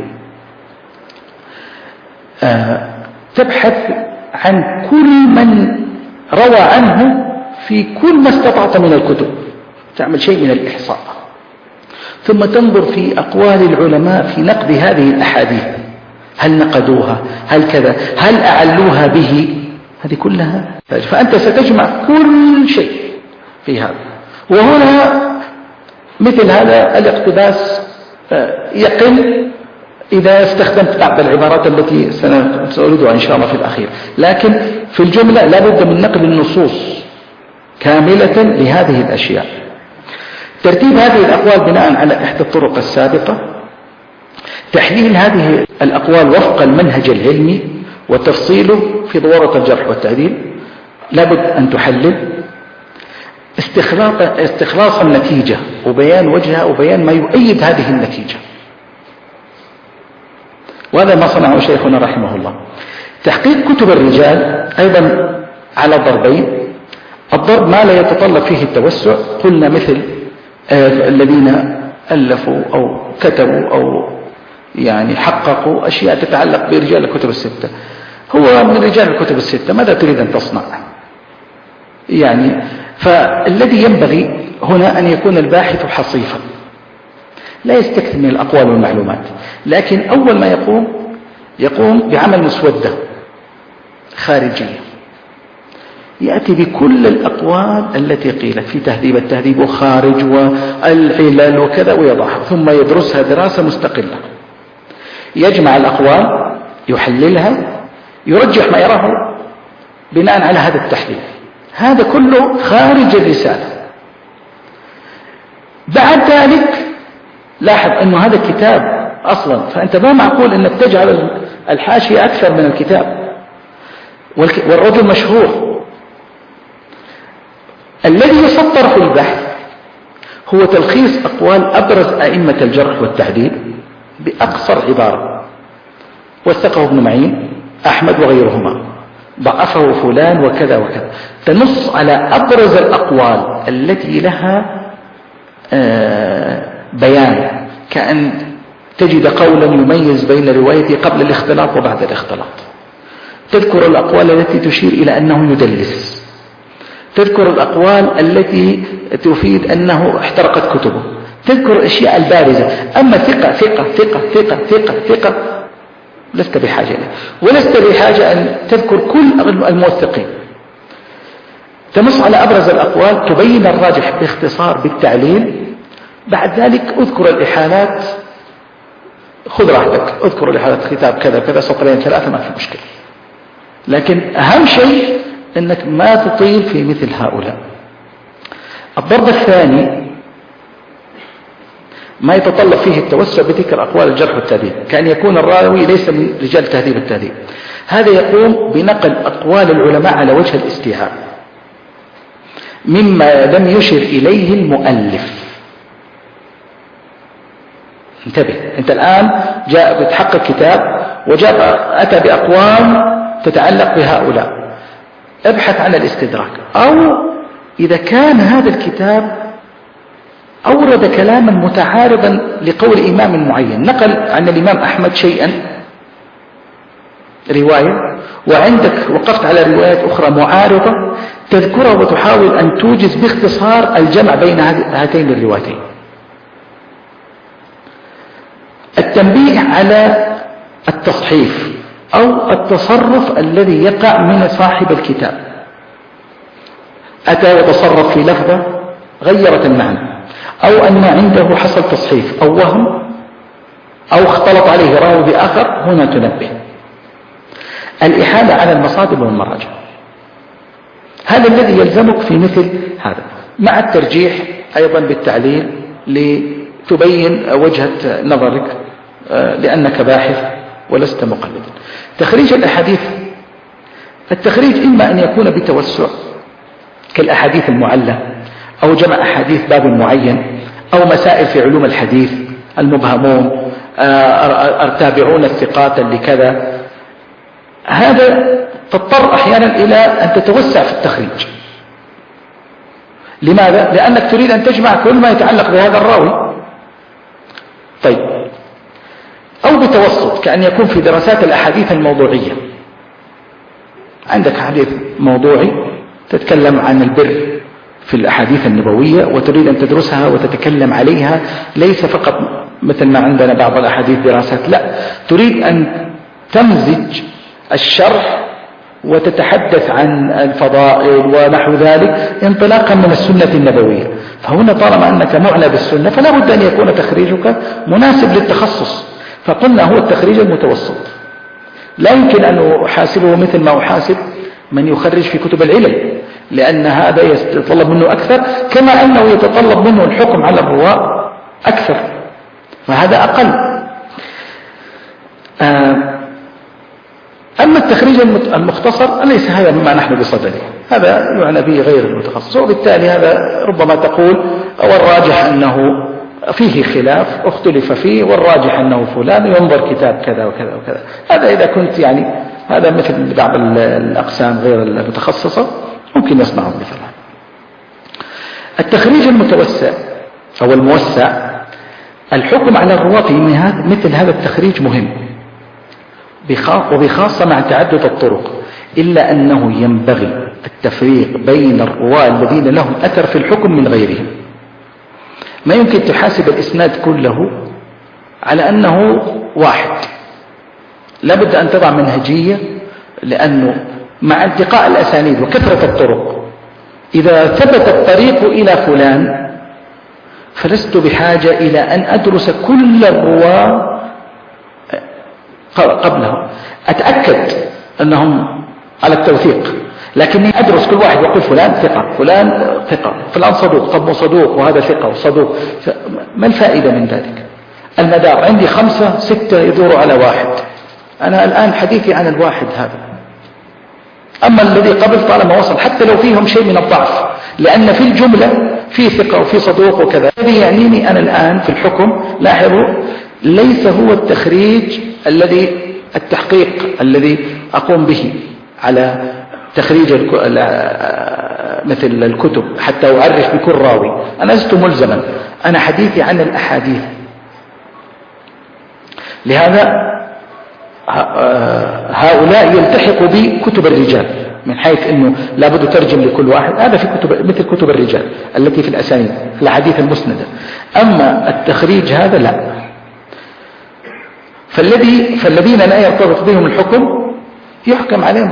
تبحث عن كل من روى عنه في كل ما استطعت من الكتب، تعمل شيء من الإحصاء، ثم تنظر في أقوال العلماء في نقد هذه الأحاديث، هل نقدوها، هل كذا، هل أعلوها به، هذه كلها. فأنت ستجمع كل شيء في هذا. وهنا مثل هذا الاقتباس يقل إذا استخدمت بعض العبارات التي سأردها إن شاء الله في الأخير، لكن في الجملة لا بد من نقل النصوص كاملة لهذه الأشياء. ترتيب هذه الأقوال بناء على إحدى الطرق السابقة، تحليل هذه الأقوال وفق المنهج العلمي وتفصيله في ضوابط الجرح والتعديل، لا بد أن تحلل، استخلاص النتيجة وبيان وجهها وبيان ما يؤيد هذه النتيجة، وهذا ما صنعه شيخنا رحمه الله. تحقيق كتب الرجال أيضا على ضربين: الضرب ما لا يتطلب فيه التوسع، قلنا مثل الذين ألفوا أو كتبوا أو يعني حققوا أشياء تتعلق برجال الكتب الستة. هو من رجال الكتب الستة ماذا تريد أن تصنع؟ يعني فالذي ينبغي هنا أن يكون الباحث حصيفا، لا يستكثر من الأقوال والمعلومات، لكن أول ما يقوم بعمل مسودة خارجية يأتي بكل الأقوال التي قيلت في تهذيب التهذيب وخارج والعلل وكذا ويضعها، ثم يدرسها دراسة مستقلة، يجمع الأقوال، يحللها، يرجح ما يراه بناء على هذا التحليل. هذا كله خارج الرسالة. بعد ذلك لاحظ أنه هذا الكتاب أصلا، فأنت ما معقول أنك تجعل الحاشية أكثر من الكتاب، والرجل مشهور. الذي يسطر في البحث هو تلخيص أقوال أبرز أئمة الجرح والتعديل بأقصر عبارة: وثقه ابن معين، أحمد وغيرهما، ضعفه فلان وكذا وكذا. تنص على أبرز الأقوال التي لها بيان، كأن تجد قولا يميز بين روايته قبل الاختلاط وبعد الاختلاط. تذكر الأقوال التي تشير إلى أنه يدلس، تذكر الأقوال التي تفيد أنه احترقت كتبه، تذكر الأشياء البارزة. أما ثقة ثقة ثقة ثقة ثقة ثقة لست بحاجة له، ولست بحاجة أن تذكر كل الموثقين. تنص على أبرز الأقوال، تبين الراجح باختصار بالتعليل. بعد ذلك اذكر الإحالات، خذ راحتك، اذكر الإحالات كتاب كذا كذا سطرين ثلاثة ما في مشكلة، لكن أهم شيء أنك ما تطيل في مثل هؤلاء. الضرب الثاني ما يتطلب فيه التوسع بذكر أقوال الجرح والتهذيب، كأن يكون الراوي ليس من رجال تهذيب التهذيب. هذا يقوم بنقل أقوال العلماء على وجه الاستيعاب مما لم يشر إليه المؤلف. انتبه، أنت الآن جاء بتحقق كتاب أتى بأقوال تتعلق بهؤلاء، ابحث عن الاستدراك. أو إذا كان هذا الكتاب أورد كلاما متعارضا لقول إمام معين، نقل عن الإمام أحمد شيئا رواية، وعندك وقفت على روايات أخرى معارضة، تذكرها وتحاول أن توجز باختصار الجمع بين هاتين الروايتين. التنبيه على التصحيف أو التصرف الذي يقع من صاحب الكتاب، أتى وتصرف في لفظة غيرت المعنى، أو أن عنده حصل تصحيف أو وهم أو اختلط عليه راوي بآخر، هنا تنبه. الإحالة على المصادر والمراجع، هذا الذي يلزمك في مثل هذا، مع الترجيح أيضا بالتعليل لتبين وجهة نظرك لأنك باحث ولست مقلدا. تخريج الأحاديث، التخريج إما أن يكون بتوسع كالأحاديث المعلة، أو جمع أحاديث باب معين، أو مسائل في علوم الحديث، المبهمون، التابعون الثقات لكذا. هذا تضطر أحيانا إلى أن تتوسع في التخريج. لماذا؟ لأنك تريد أن تجمع كل ما يتعلق بهذا الراوي. طيب، أو بتوسط، كأن يكون في دراسات الأحاديث الموضوعية، عندك حديث موضوعي تتكلم عن البر في الأحاديث النبوية وتريد أن تدرسها وتتكلم عليها، ليس فقط مثل ما عندنا بعض الأحاديث دراسات، لا، تريد أن تمزج الشرح وتتحدث عن الفضائل ونحو ذلك انطلاقا من السنة النبوية. فهنا طالما أنك معنى بالسنة فلا بد أن يكون تخريجك مناسب للتخصص، فقلنا هو التخريج المتوسط. لا يمكن أن أحاسبه مثل ما أحاسب من يخرج في كتب العلم، لأن هذا يتطلب منه أكثر، كما أنه يتطلب منه الحكم على الرواة أكثر، فهذا أقل. أما التخريج المختصر ليس هذا مما نحن بصدده، هذا يعنى به غير المتخصص، وبالتالي هذا ربما تقول والراجح أنه فيه خلاف اختلف فيه، والراجح أنه فلان ينظر كتاب كذا وكذا وكذا. هذا إذا كنت يعني هذا مثل بعض الأقسام غير المتخصصة ممكن يصنعه مثلا. التخريج المتوسع أو الموسع، الحكم على الرواة في مثل هذا التخريج مهم، وبخاصة مع تعدد الطرق، إلا أنه ينبغي التفريق بين الرواة الذين لهم أثر في الحكم من غيرهم. ما يمكن تحاسب الإسناد كله على أنه واحد، لابد أن تضع منهجية، لأنه مع انتقاء الأسانيد وكثرة الطرق إذا ثبت الطريق إلى فلان فلست بحاجة إلى أن أدرس كل الرواة قبله، أتأكد أنهم على التوثيق، لكني أدرس كل واحد وأقول فلان ثقة، فلان ثقة، فلان صدوق، طب مو صدوق وهذا ثقة وصدوق، ما الفائدة من ذلك؟ المدار عندي 5 6 يدور على واحد، أنا الآن حديثي عن الواحد هذا. أما الذي قبل طالما وصل حتى لو فيهم شيء من الضعف، لأن في الجملة في ثقة وفي صدوق وكذا، الذي يعنيني أنا الآن في الحكم، لاحظوا، ليس هو التخريج التحقيق الذي أقوم به على تخريج مثل الكتب حتى أعرف بكل راوي، أنا لست ملزما، أنا حديثي عن الأحاديث. لهذا هؤلاء يلتحقوا بكتب الرجال من حيث أنه لابد ترجم لكل واحد، هذا في كتب مثل كتب الرجال التي في الأسانيد في الحديث المسندة. أما التخريج هذا لا، فالذين لا يرتبط بهم الحكم يحكم عليهم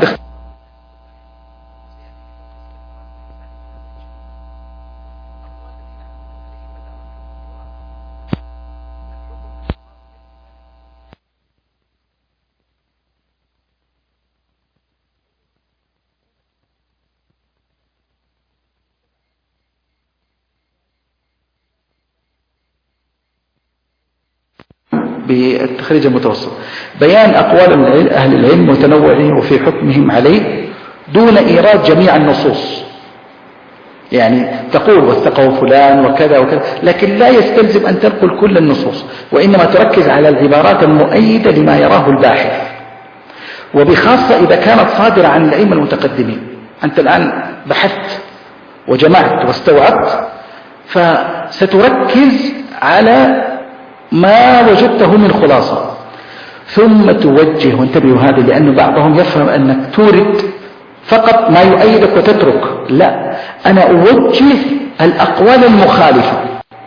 بالتخريج المتوسط. بيان أقوال أهل العلم وتنوعهم وفي حكمهم عليه دون إيراد جميع النصوص، يعني تقول وثقه فلان وكذا وكذا، لكن لا يستلزم أن تنقل كل النصوص، وإنما تركز على العبارات المؤيدة لما يراه الباحث، وبخاصة إذا كانت صادرة عن الأئمة المتقدمين. أنت الآن بحثت وجمعت واستوعبت، فستركز على ما وجدته من خلاصة، ثم توجه، وانتبهوا هذا لأنه بعضهم يفهم أنك تورد فقط ما يؤيدك وتترك، لا، أنا أوجه الأقوال المخالفة.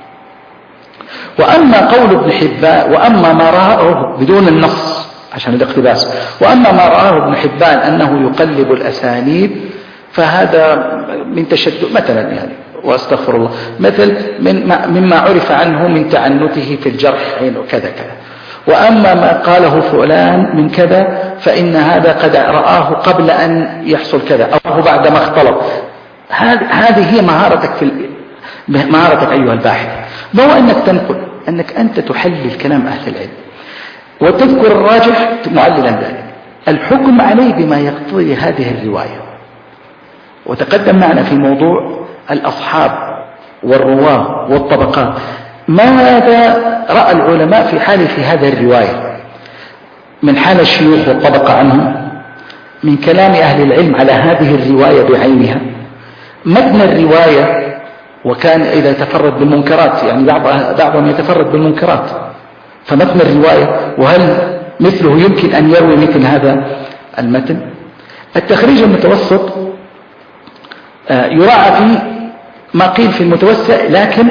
وأما قول ابن حبان، وأما ما رأاه بدون النص عشان الاقتباس، وأما ما رأاه ابن حبان أنه يقلب الأسانيد فهذا من تشدد مثلا، يعني واستغفر الله، مثل مما عرف عنه من تعنته في الجرح وكذا كذا. وأما ما قاله فلان من كذا فإن هذا قد رآه قبل أن يحصل كذا أو بعد ما اختلط. هذه هي مهارتك أيها الباحث، ما هو أنك تنقل، أنك أنت تحلل كلام أهل العلم وتذكر الراجح معللا ذلك، الحكم عليه بما يقتضي هذه الرواية. وتقدم معنا في موضوع الأصحاب والرواه والطبقات، ماذا رأى العلماء في هذه الرواية من حال الشيوخ والطبقة عنهم، من كلام أهل العلم على هذه الرواية بعينها متن الرواية، وكان إذا تفرد بالمنكرات، يعني بعضهم يتفرد بالمنكرات، فمتن الرواية وهل مثله يمكن أن يروي مثل هذا المتن. التخريج المتوسط يراعى فيه ما قيل في المتوسع، لكن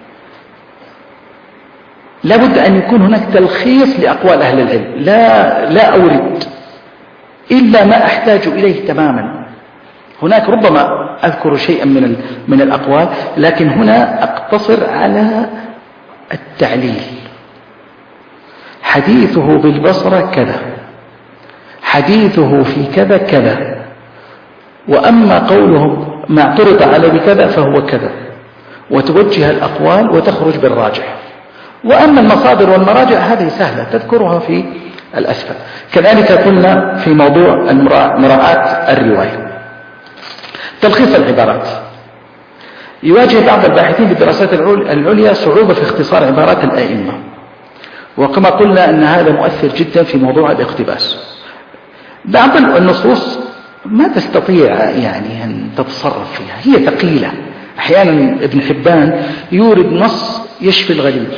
لا بد أن يكون هناك تلخيص لأقوال أهل العلم. لا أورد إلا ما أحتاج إليه تماما. هناك ربما أذكر شيئا من الأقوال، لكن هنا أقتصر على التعليل. حديثه بالبصرة كذا، حديثه في كذا كذا، وأما قوله ما اعترض عليه بكذا فهو كذا، وتوجه الأقوال وتخرج بالراجح. وأما المصادر والمراجع هذه سهلة تذكرها في الأسفل. كذلك قلنا في موضوع مراعاة الرواية. تلخيص العبارات. يواجه بعض الباحثين بالدراسات العليا صعوبة في اختصار عبارات الأئمة، وكما قلنا أن هذا مؤثر جدا في موضوع الاقتباس. بعض النصوص ما تستطيع يعني أن تتصرف فيها، هي ثقيلة. أحيانا ابن حبان يورد نص يشفي الغليل،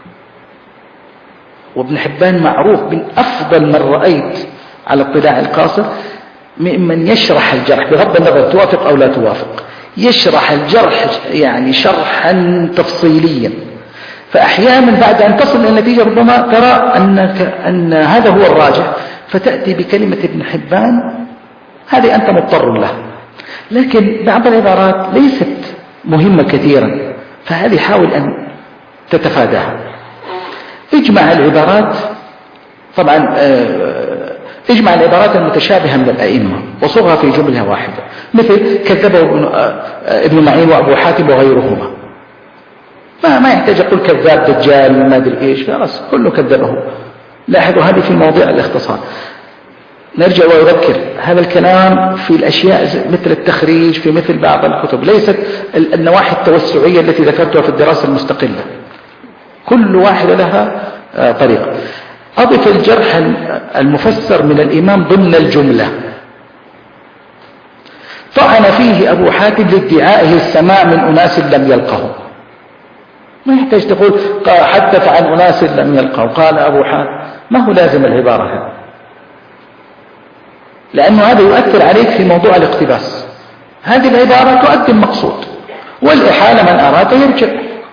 وابن حبان معروف من أفضل من رأيت على اطلاع القاصر ممن يشرح الجرح بغض النظر توافق أو لا توافق، يشرح الجرح يعني شرحا تفصيليا. فأحيانا بعد أن تصل إلى النتيجة ربما ترى أن هذا هو الراجح، فتأتي بكلمة ابن حبان هذه أنت مضطر لها. لكن بعض العبارات ليست مهمة كثيرا، فهذه حاول أن تتفاداها. اجمع العبارات، طبعا اجمع العبارات المتشابهة من الأئمة وصغها في جملة واحدة، مثل كذبه ابن معين وأبو حاتم وغيرهما. ما يحتاج يقول كذاب دجال ما أدري إيش، خلاص كله كذبه. لاحظوا هذه في موضوع الاختصار. نرجع وأذكر هذا الكلام في الأشياء مثل التخريج في مثل بعض الكتب، ليست النواحي التوسعية التي ذكرتها في الدراسة المستقلة، كل واحدة لها طريقة. أضف الجرح المفسر من الإمام ضمن الجملة. طعن فيه أبو حاتم لادعائه السماع من أناس لم يلقه. ما يحتاج تقول حدث عن أناس لم يلقه قال أبو حاتم، ما هو لازم العبارة هذه، لأنه هذا يؤثر عليك في موضوع الاقتباس. هذه العبارة تؤدي المقصود، والإحالة من أراد يرجع.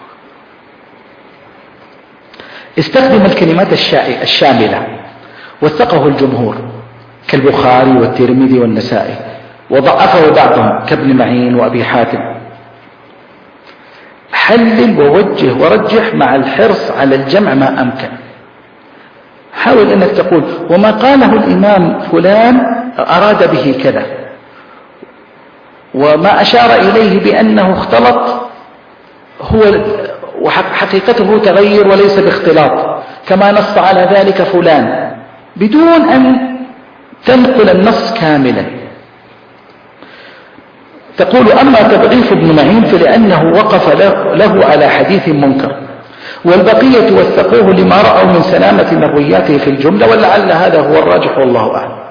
استخدم الكلمات الشاملة وثقه الجمهور كالبخاري والترمذي والنسائي، وضعفه بعضهم كابن معين وأبي حاتم. حلل ووجه ورجح مع الحرص على الجمع ما أمكن. حاول أنك تقول وما قاله الإمام فلان أراد به كذا، وما أشار إليه بأنه اختلط هو وحقيقته تغير وليس باختلاط، كما نص على ذلك فلان، بدون أن تنقل النص كاملا. تقول أما تضعيف ابن معين فلأنه وقف له على حديث منكر، والبقية وثقوه لما رأوا من سلامة مروياته في الجملة، ولعل هذا هو الراجح والله أعلم.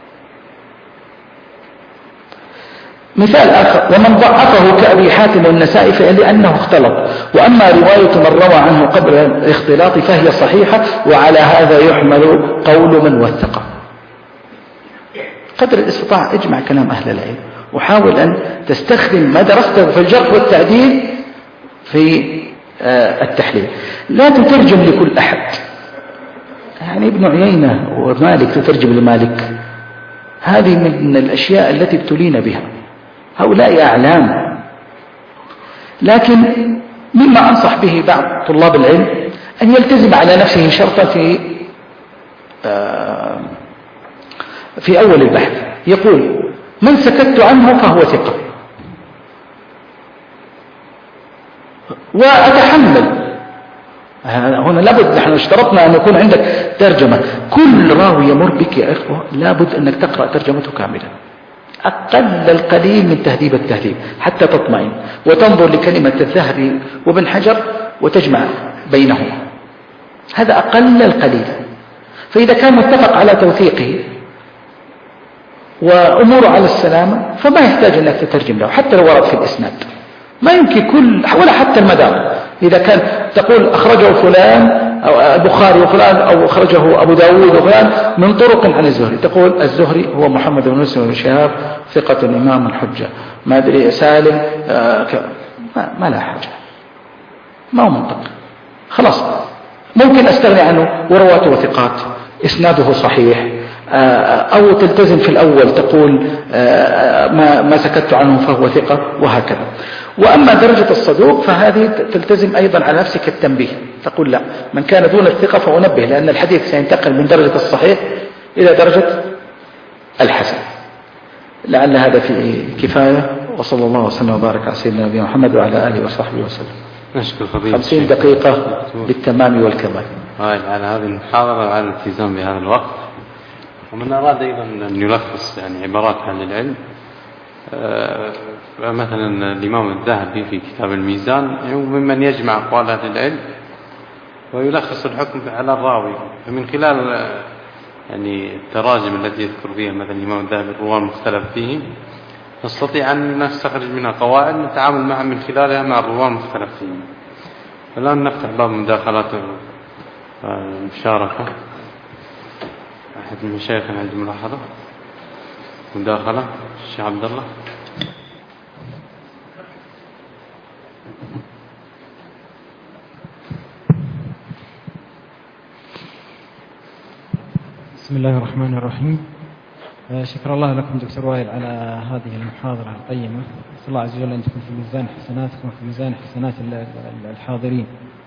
مثال آخر، ومن ضعفه كأبي حاتم والنسائي فلأنه اختلط، وأما رواية من روى عنه قبل الاختلاط فهي صحيحة، وعلى هذا يحمل قول من وثقه. قدر الاستطاع اجمع كلام أهل العلم، وحاول أن تستخدم ما درسته في الجرح والتعديل في التحليل. لا تترجم لكل أحد، يعني ابن عيينة ومالك تترجم لمالك، هذه من الأشياء التي ابتلينا بها، هؤلاء أعلام. لكن مما أنصح به بعض طلاب العلم أن يلتزم على نفسه شرطا في أول البحث، يقول من سكت عنه فهو ثقة، وأتحمل. هنا لابد، نحن اشترطنا أن يكون عندك ترجمة. كل راوي يمر بك يا إخوة لابد أنك تقرأ ترجمته كاملة، أقل القليل من تهذيب التهذيب حتى تطمئن، وتنظر لكلمة الذهبي وابن حجر وتجمع بينهما، هذا أقل القليل. فإذا كان متفق على توثيقه وأموره على السلامة فما يحتاج أنك تترجم له حتى لو ورد في الإسناد. ما يمكن ولا حتى المدار. إذا كان تقول أخرجه فلان أو البخاري وفلان أو أخرجه أبو داود وفلان من طرق عن الزهري، تقول الزهري هو محمد بن مسلم بن شهاب ثقة إمام حجة، ما أدري سالم ما لا حاجة، ما هو منطق. خلاص ممكن أستغني عنه ورواته ثقات إسناده صحيح، أو تلتزم في الأول تقول ما سكت عنه فهو ثقة وهكذا. وأما درجة الصدوق فهذه تلتزم أيضا على نفسك التنبيه، تقول لا، من كان دون الثقة فأنبه، لأن الحديث سينتقل من درجة الصحيح إلى درجة الحسن. لعل هذا فيه كفاية، وصلى الله وسلم وبارك على سيدنا نبينا محمد وعلى آله وصحبه وسلم. نشكر فضيلة 50 دقيقة بالتمام والكمال. على هذه المحاضرة وعلى الالتزام بهذا الوقت. ومن أراد أيضا أن يلخص يعني عبارات أهل العلم، مثلا الإمام الذهبي في كتاب الميزان ممن يجمع أقوال أهل العلم ويلخص الحكم على الراوي، فمن خلال يعني التراجم التي يذكر فيها مثلا الإمام الذهبي الرواه المختلف فيهم نستطيع أن نستخرج منها قواعد نتعامل معها من خلالها مع الرواه المختلف فيهم. الآن نفتح باب مداخلات المشاركة. أحد من مشايخنا عنده ملاحظة؟ مداخلة الشيخ عبد الله. بسم الله الرحمن الرحيم. شكر الله لكم دكتور وائل على هذه المحاضرة القيمة. أسأل الله عز وجل أن تكون في ميزان حسناتكم وفي ميزان حسنات الحاضرين.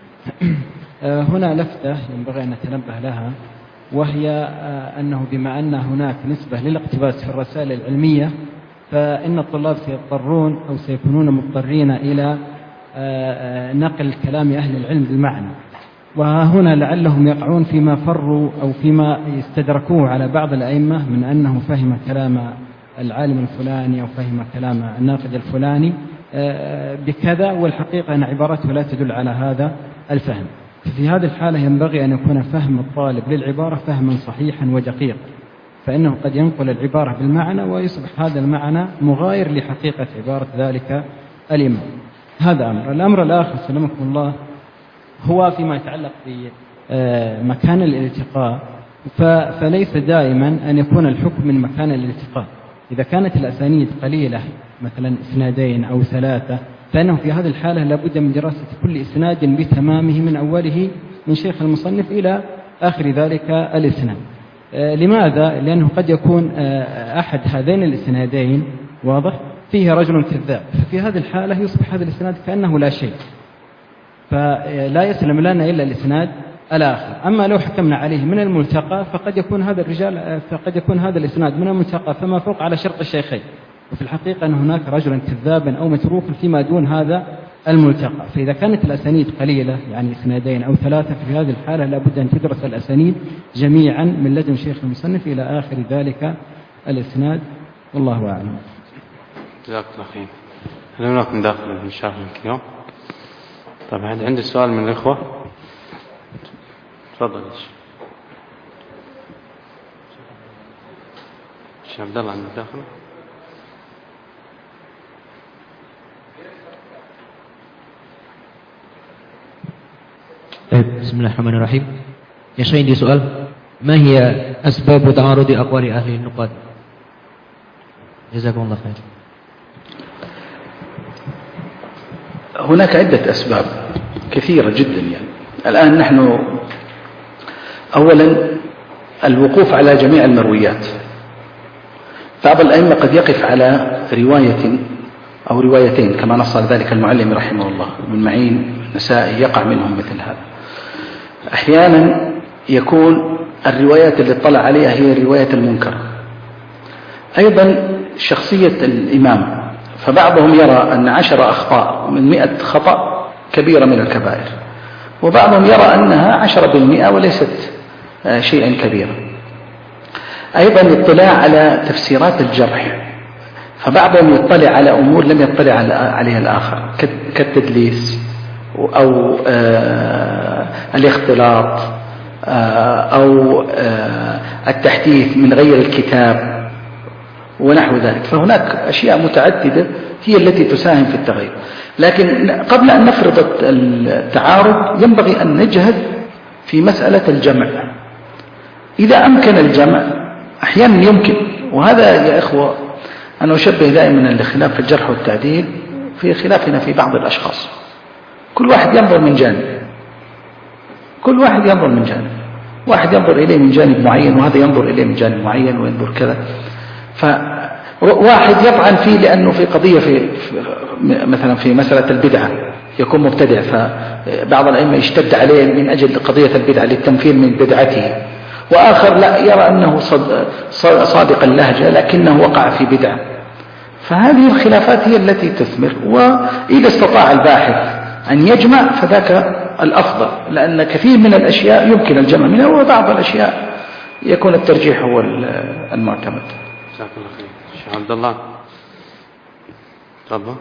هنا لفتة ينبغي أن نتنبه لها، وهي أنه بما أن هناك نسبة للاقتباس في الرسائل العلمية، فإن الطلاب سيضطرون أو سيكونون مضطرين إلى نقل كلام أهل العلم بالمعنى، وهنا لعلهم يقعون فيما فروا أو فيما يستدركوه على بعض الأئمة من أنه فهم كلام العالم الفلاني أو فهم كلام الناقد الفلاني بكذا، والحقيقة أن عبارته لا تدل على هذا الفهم. في هذه الحالة ينبغي أن يكون فهم الطالب للعبارة فهما صحيحا ودقيقا، فإنه قد ينقل العبارة بالمعنى ويصبح هذا المعنى مغاير لحقيقة عبارة ذلك الإمام. هذا أمر. الأمر الآخر سلمكم الله هو فيما يتعلق بمكان الالتقاء، فليس دائما أن يكون الحكم من مكان الالتقاء. إذا كانت الأسانيد قليلة مثلا إسنادين أو ثلاثة، فإنه في هذه الحالة لابد من دراسة كل إسناد بتمامه من أوله من شيخ المصنف إلى آخر ذلك الإسناد. لماذا؟ لأنه قد يكون أحد هذين الإسنادين واضح فيه رجل كذاب، ففي هذه الحالة يصبح هذا الإسناد كأنه لا شيء، فلا يسلم لنا إلا الإسناد الآخر. أما لو حكمنا عليه من الملتقى فقد يكون هذا الإسناد من الملتقى فما فوق على شرط الشيخين، وفي الحقيقة أن هناك رجلا كذابا أو متروكا فيما دون هذا الملتقى. فإذا كانت الأسانيد قليلة يعني إسنادين أو ثلاثة، في هذه الحالة لابد أن تدرس الأسانيد جميعا من لدن شيخ المصنف إلى آخر ذلك الإسناد، والله أعلم. جزاك الله خير. هل هناك مداخلة من شاف اليوم؟ طبعا عندي سؤال من الإخوة، تفضل الشيخ عبد الله. عند مداخلة. بسم الله الرحمن الرحيم. يا شيخ عندي سؤال، ما هي أسباب تعارض أقوال أهل النقاد؟ جزاكم الله خير. هناك عدة أسباب كثيرة جدا. يعني الآن نحن أولا الوقوف على جميع المرويات. بعض الأئمة قد يقف على رواية أو روايتين كما نص ذلك المعلم رحمه الله، ابن معين النسائي يقع منهم مثل هذا. أحيانا يكون الروايات اللي اطلع عليها هي الرواية المنكرة. أيضا شخصية الإمام، فبعضهم يرى أن 10 أخطاء من 100 خطأ كبيرة من الكبائر، وبعضهم يرى أنها 10% وليست شيئا كبيرا. أيضا الاطلاع على تفسيرات الجرح، فبعضهم يطلع على أمور لم يطلع عليها الآخر كالتدليس أو الاختلاط أو التحديث من غير الكتاب ونحو ذلك. فهناك أشياء متعددة هي التي تساهم في التغير. لكن قبل أن نفرض التعارض ينبغي أن نجهد في مسألة الجمع. إذا أمكن الجمع أحيانا يمكن، وهذا يا إخوة أنا أشبه دائما الخلاف في الجرح والتعديل في خلافنا في بعض الأشخاص. كل واحد ينظر من جانب، واحد ينظر إليه من جانب معين، وهذا ينظر إليه من جانب معين وينظر كذا. فواحد يطعن فيه لأنه في قضية في مثلا في مسألة البدعة يكون مبتدع، فبعض الأئمة يشتد عليه من أجل قضية البدعة للتنفير من بدعته، وآخر لا يرى أنه صادق اللهجة لكنه وقع في بدعة. فهذه الخلافات هي التي تثمر. وإذا استطاع الباحث أن يجمع فذاك الأفضل، لأن كثير من الأشياء يمكن الجمع منها، وبعض الأشياء يكون الترجيح هو المعتمد. جزاك الله خير. شيخ عبد الله تفضل.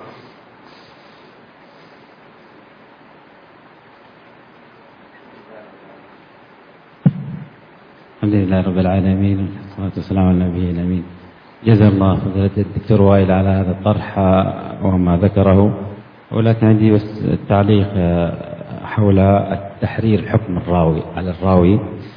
الحمد لله رب العالمين، والصلاة والسلام على النبي الأمين. جزا الله فضيلة الدكتور وائل على هذا الطرح وما ذكره. ولكن عندي بس تعليق حول تحرير حكم الراوي على الراوي.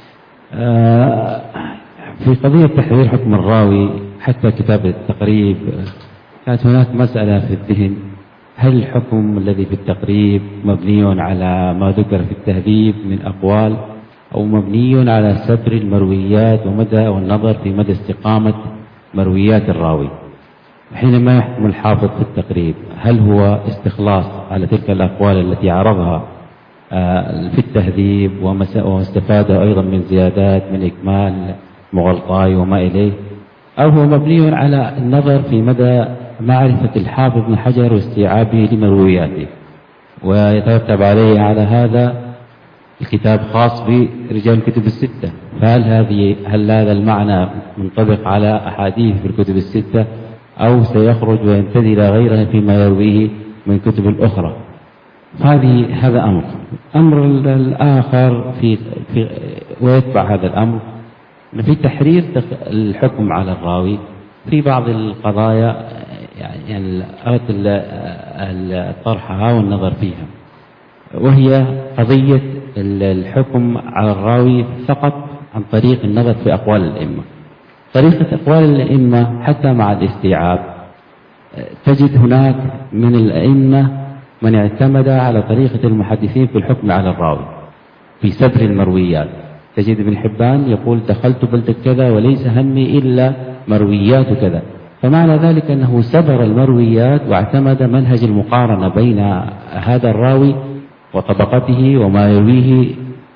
في قضية تحرير حكم الراوي حتى كتاب التقريب كانت هناك مسألة في الذهن: هل الحكم الذي في التقريب مبني على ما ذكر في التهذيب من أقوال، أو مبني على سبر المرويات ومدى والنظر في مدى استقامة مرويات الراوي؟ حينما يحكم الحافظ في التقريب هل هو استخلاص على تلك الأقوال التي عرضها في التهذيب واستفاد أيضا من زيادات من إكمال مغلطاي وما إليه، أو هو مبني على النظر في مدى معرفة الحافظ بن حجر واستيعابه لمروياته، ويترتب عليه على هذا الكتاب خاص برجال الكتب الستة؟ هل هذا المعنى منطبق على أحاديث في الكتب الستة، أو سيخرج وينتدي إلى غيرها فيما يرويه من كتب الأخرى؟ هذا أمر الآخر ويتبع هذا الأمر في تحرير الحكم على الراوي في بعض القضايا، يعني أردت طرحها والنظر فيها، وهي قضية الحكم على الراوي فقط عن طريق النظر في أقوال الأئمة. طريقة أقوال الأئمة حتى مع الاستيعاب تجد هناك من الأئمة من اعتمد على طريقة المحدثين في الحكم على الراوي في سبر المرويات. تجد ابن حبان يقول: دخلت بلدة كذا وليس همي إلا مرويات كذا، فمعنى ذلك أنه سبر المرويات واعتمد منهج المقارنة بين هذا الراوي وطبقته وما يرويه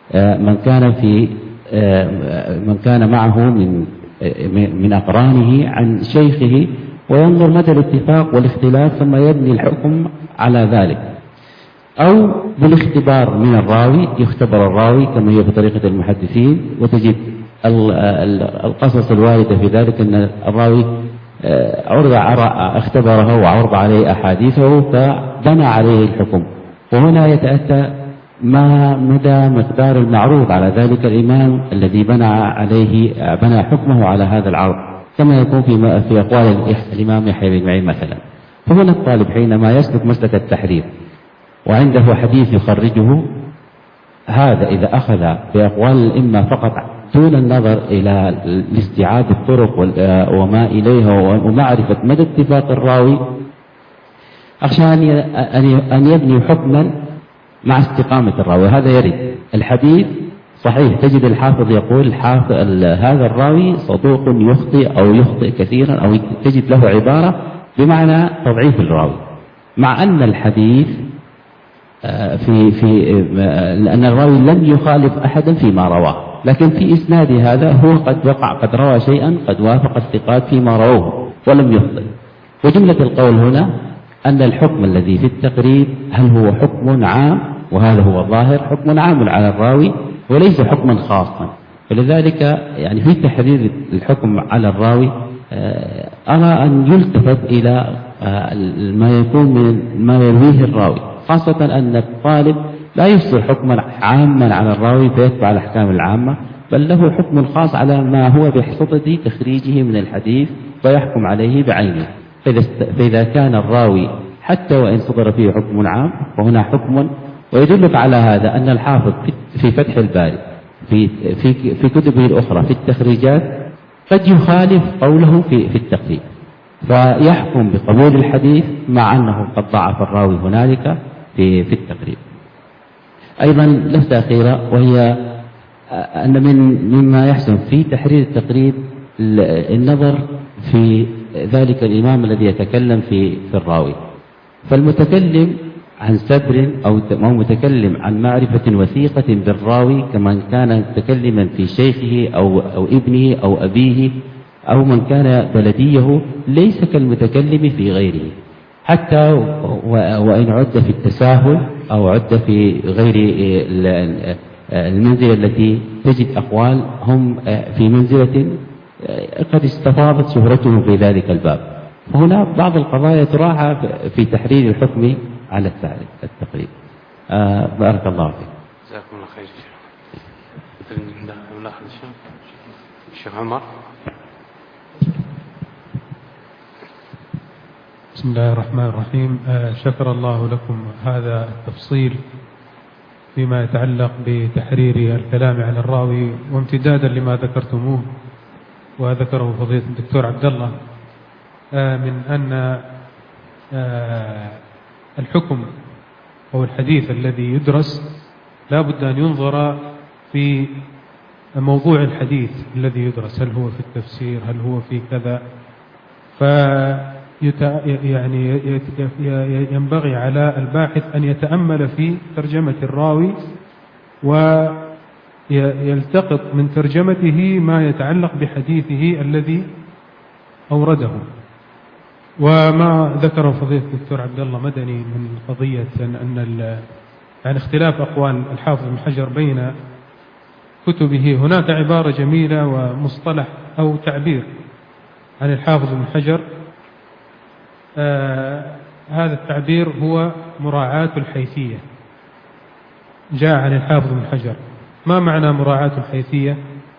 من كان معه من أقرانه عن شيخه، وينظر مدى الاتفاق والاختلاف ثم يبني الحكم على ذلك. أو بالاختبار من الراوي، يختبر الراوي كما هي في طريقة المحدثين، وتجد القصص الواردة في ذلك أن الراوي اختبره وعرض عليه أحاديثه فبنى عليه الحكم. وهنا يتأتى ما مدى مقدار المعروض على ذلك الإمام الذي بنى حكمه على هذا العرض، كما يكون في أقوال الإمام يحيى بن معين مثلا. فهنا الطالب حينما يسلك مسلك التحرير وعنده حديث يخرجه، هذا إذا أخذ بأقوال الإمة فقط دون النظر إلى الاستيعاب الطرق وما إليها ومعرفة مدى اتفاق الراوي، أخشى أن يبني حكما مع استقامة الراوي. هذا يرد الحديث صحيح، تجد الحافظ يقول هذا الراوي صدوق يخطئ أو يخطئ كثيرا، أو تجد له عبارة بمعنى تضعيف الراوي، مع أن الحديث لأن الراوي لم يخالف أحدا فيما رواه، لكن في إسناد هذا هو قد روى شيئا قد وافق الثقات فيما رووه ولم يخطئ. وجملة القول هنا أن الحكم الذي في التقريب هل هو حكم عام، وهذا هو الظاهر، حكم عام على الراوي وليس حكما خاصا. ولذلك يعني في تحرير الحكم على الراوي أرى أن يلتفت إلى ما يكون من ما يرويه الراوي، خاصة أن الطالب لا يصدر حكما عاما على الراوي فيتبع الأحكام العامة، بل له حكم خاص على ما هو بحصة تخريجه من الحديث ويحكم عليه بعينه. فإذا كان الراوي حتى وإن صدر فيه حكم عام فهنا حكم. ويدلك على هذا أن الحافظ في فتح الباري في كتبه الأخرى في التخريجات قد يخالف قوله في التقريب، فيحكم بقبول الحديث مع أنه قد ضعف الراوي هنالك في التقريب. أيضا لفتة أخيرة، وهي أن مما يحسن في تحرير التقريب النظر في ذلك الإمام الذي يتكلم في الراوي. فالمتكلم عن سبر أو متكلم عن معرفة وثيقة بالراوي كمن كان متكلما في شيخه أو ابنه أو أبيه أو من كان بلديه، ليس كالمتكلم في غيره، حتى وإن عد في التساهل أو عد في غير المنزلة التي تجد أقوال هم في منزلة قد استفاضت شهرتهم في ذلك الباب. فهنا بعض القضايا تراعى في تحرير الحكم على التقريب. بارك الله فيك. جزاكم الله خير. الشيخ عمر. بسم الله الرحمن الرحيم. شكر الله لكم هذا التفصيل فيما يتعلق بتحرير الكلام على الراوي، وامتدادا لما ذكرتموه وذكره فضيلة الدكتور عبد الله من أن الحكم أو الحديث الذي يدرس لا بد أن ينظر في موضوع الحديث الذي يدرس، هل هو في التفسير، هل هو في كذا. يعني ينبغي على الباحث أن يتأمل في ترجمة الراوي ويلتقط من ترجمته ما يتعلق بحديثه الذي أورده. وما ذكره فضيلة الدكتور عبد الله مدني من قضية أن يعني اختلاف أقوال الحافظ بن حجر بين كتبه، هناك عبارة جميلة ومصطلح أو تعبير عن الحافظ بن حجر، هذا التعبير هو مراعاة الحيثية. جاء عن الحافظ بن حجر. ما معنى مراعاة الحيثية؟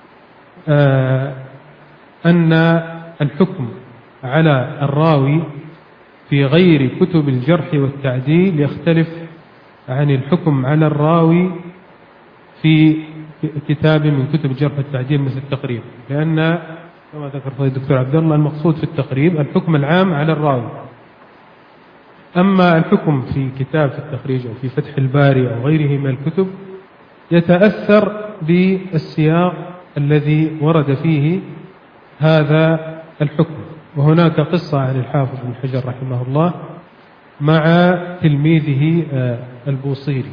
أن الحكم على الراوي في غير كتب الجرح والتعديل يختلف عن الحكم على الراوي في كتاب من كتب الجرح والتعديل مثل التقريب، لأن كما ذكر فضيلة الدكتور عبد الله المقصود في التقريب الحكم العام على الراوي. أما الحكم في كتاب في التخريج أو في فتح الباري أو غيره من الكتب يتأثر بالسياق الذي ورد فيه هذا الحكم. وهناك قصة عن الحافظ بن حجر رحمه الله مع تلميذه البوصيري.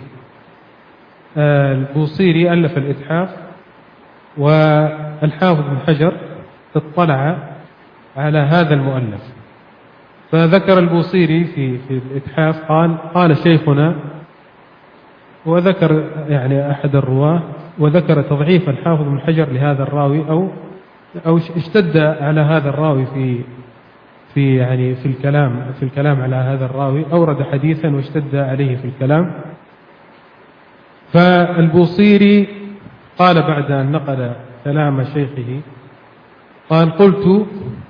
البوصيري ألف الإتحاف، والحافظ بن حجر اطلع على هذا المؤلف، فذكر البوصيري في الإتحاف قال شيخنا، وذكر يعني أحد الرواة، وذكر تضعيف الحافظ بن حجر لهذا الراوي أو اشتد على هذا الراوي في يعني في الكلام على هذا الراوي، أورد حديثا واشتد عليه في الكلام. فالبوصيري قال بعد أن نقل كلام شيخه قال: قلت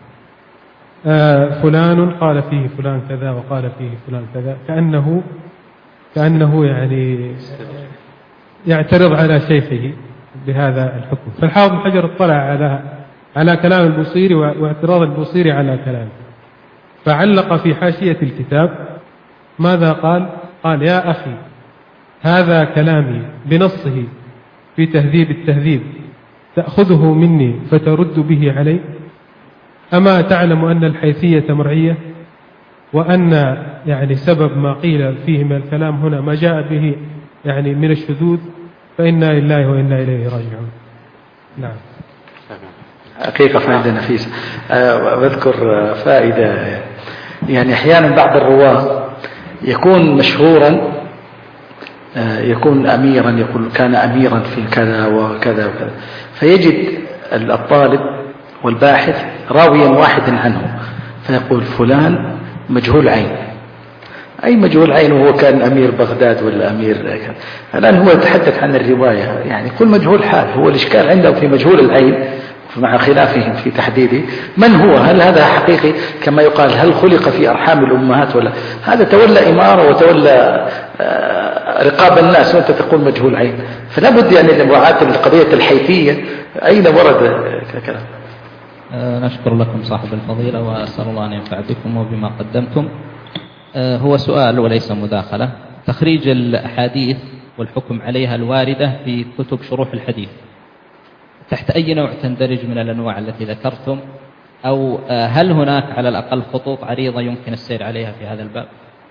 فلان قال فيه فلان كذا وقال فيه فلان كذا، كأنه يعني يعترض على شيخه بهذا الحكم. فالحافظ بن حجر اطلع على كلام البوصيري واعتراض البوصيري على كلامه، فعلق في حاشية الكتاب ماذا قال؟ قال: يا أخي، هذا كلامي بنصه في تهذيب التهذيب تأخذه مني فترد به علي؟ أما تعلم أن الحيثية مرعية، وأن يعني سبب ما قيل فيه من الكلام هنا ما جاء به يعني من الشذوذ، فإنا لله وإنا إليه راجعون. نعم. حقيقة فائدة نفيسة. أذكر فائدة، يعني أحيانا بعض الرواة يكون مشهورا، يكون أميرا، يقول كان أميرا في كذا وكذا وكذا، فيجد الطالب والباحث راويا واحدا عنه فيقول فلان مجهول عين. أي مجهول عين وهو كان أمير بغداد ولا أمير كذا. الآن هو يتحدث عن الرواية، يعني كل مجهول حال. هو الإشكال عنده في مجهول العين مع خلافهم في تحديده من هو، هل هذا حقيقي كما يقال هل خلق في أرحام الأمهات ولا هذا تولى إمارة وتولى رقاب الناس وأنت تقول مجهول عين. فلا بد يعني لمراعاة القضية الحيثية أين ورد كلام. نشكر لكم صاحب الفضيلة وأسأل الله أن ينفع بكم وبما قدمتم. هو سؤال وليس مداخلة. تخريج الأحاديث والحكم عليها الواردة في كتب شروح الحديث تحت أي نوع تندرج من الأنواع التي ذكرتم، أو هل هناك على الأقل خطوط عريضة يمكن السير عليها في هذا الباب؟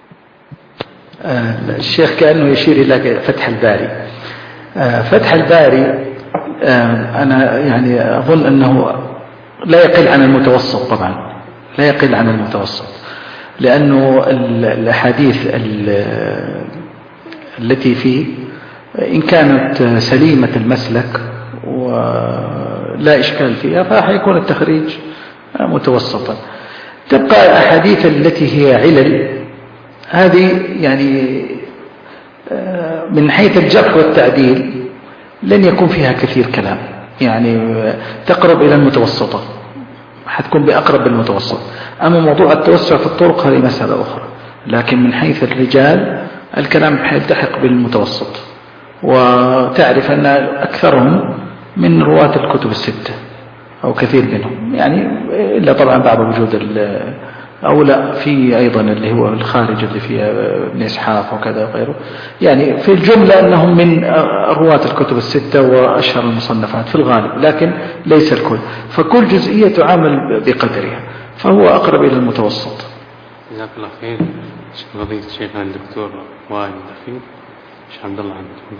الشيخ كأنه يشير إلى فتح الباري. فتح الباري أنا يعني أظن أنه لا يقل عن المتوسط، طبعا لا يقل عن المتوسط، لأنه الأحاديث التي فيه إن كانت سليمة المسلك ولا إشكال فيها فحيكون التخريج متوسطا. تبقى الأحاديث التي هي علل، هذه يعني من حيث الجرح والتعديل لن يكون فيها كثير كلام، يعني تقرب إلى المتوسطة، حتكون بأقرب المتوسط. أما موضوع التوسع في الطرق هذه مسألة أخرى، لكن من حيث الرجال الكلام حيلتحق بالمتوسط. وتعرف أن أكثرهم من رواة الكتب الستة أو كثير منهم، يعني إلا طبعا بعض وجود أو لا في أيضا اللي هو الخارج اللي فيها ابن إسحاق وكذا وغيره، يعني في الجملة أنهم من رواة الكتب الستة وأشهر المصنفات في الغالب، لكن ليس الكل، فكل جزئية تعامل بقدرها، فهو أقرب إلى المتوسط. جزاك الله خير. شكرا فضيلة الشيخ الدكتور وائل الأخير الشيخ عبد الله عندكم.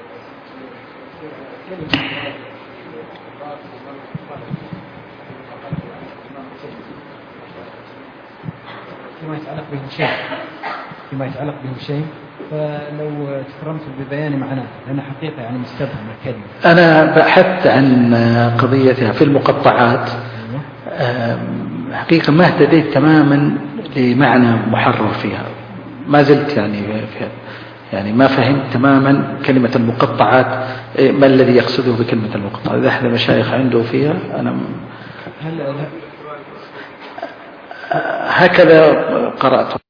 فيما يتعلق به شيء فلو تكرمت ببيان معناه، لأن حقيقة يعني مستبهم الكلمة. أنا بحثت عن قضيتها في المقطعات، حقيقة ما اهتديت تماما لمعنى محرر فيها، ما زلت يعني ما فهمت تماما كلمة المقطعات، ما الذي يقصده بكلمة المقطعات. إذا أحد المشايخ عنده فيها أنا هكذا قرأت.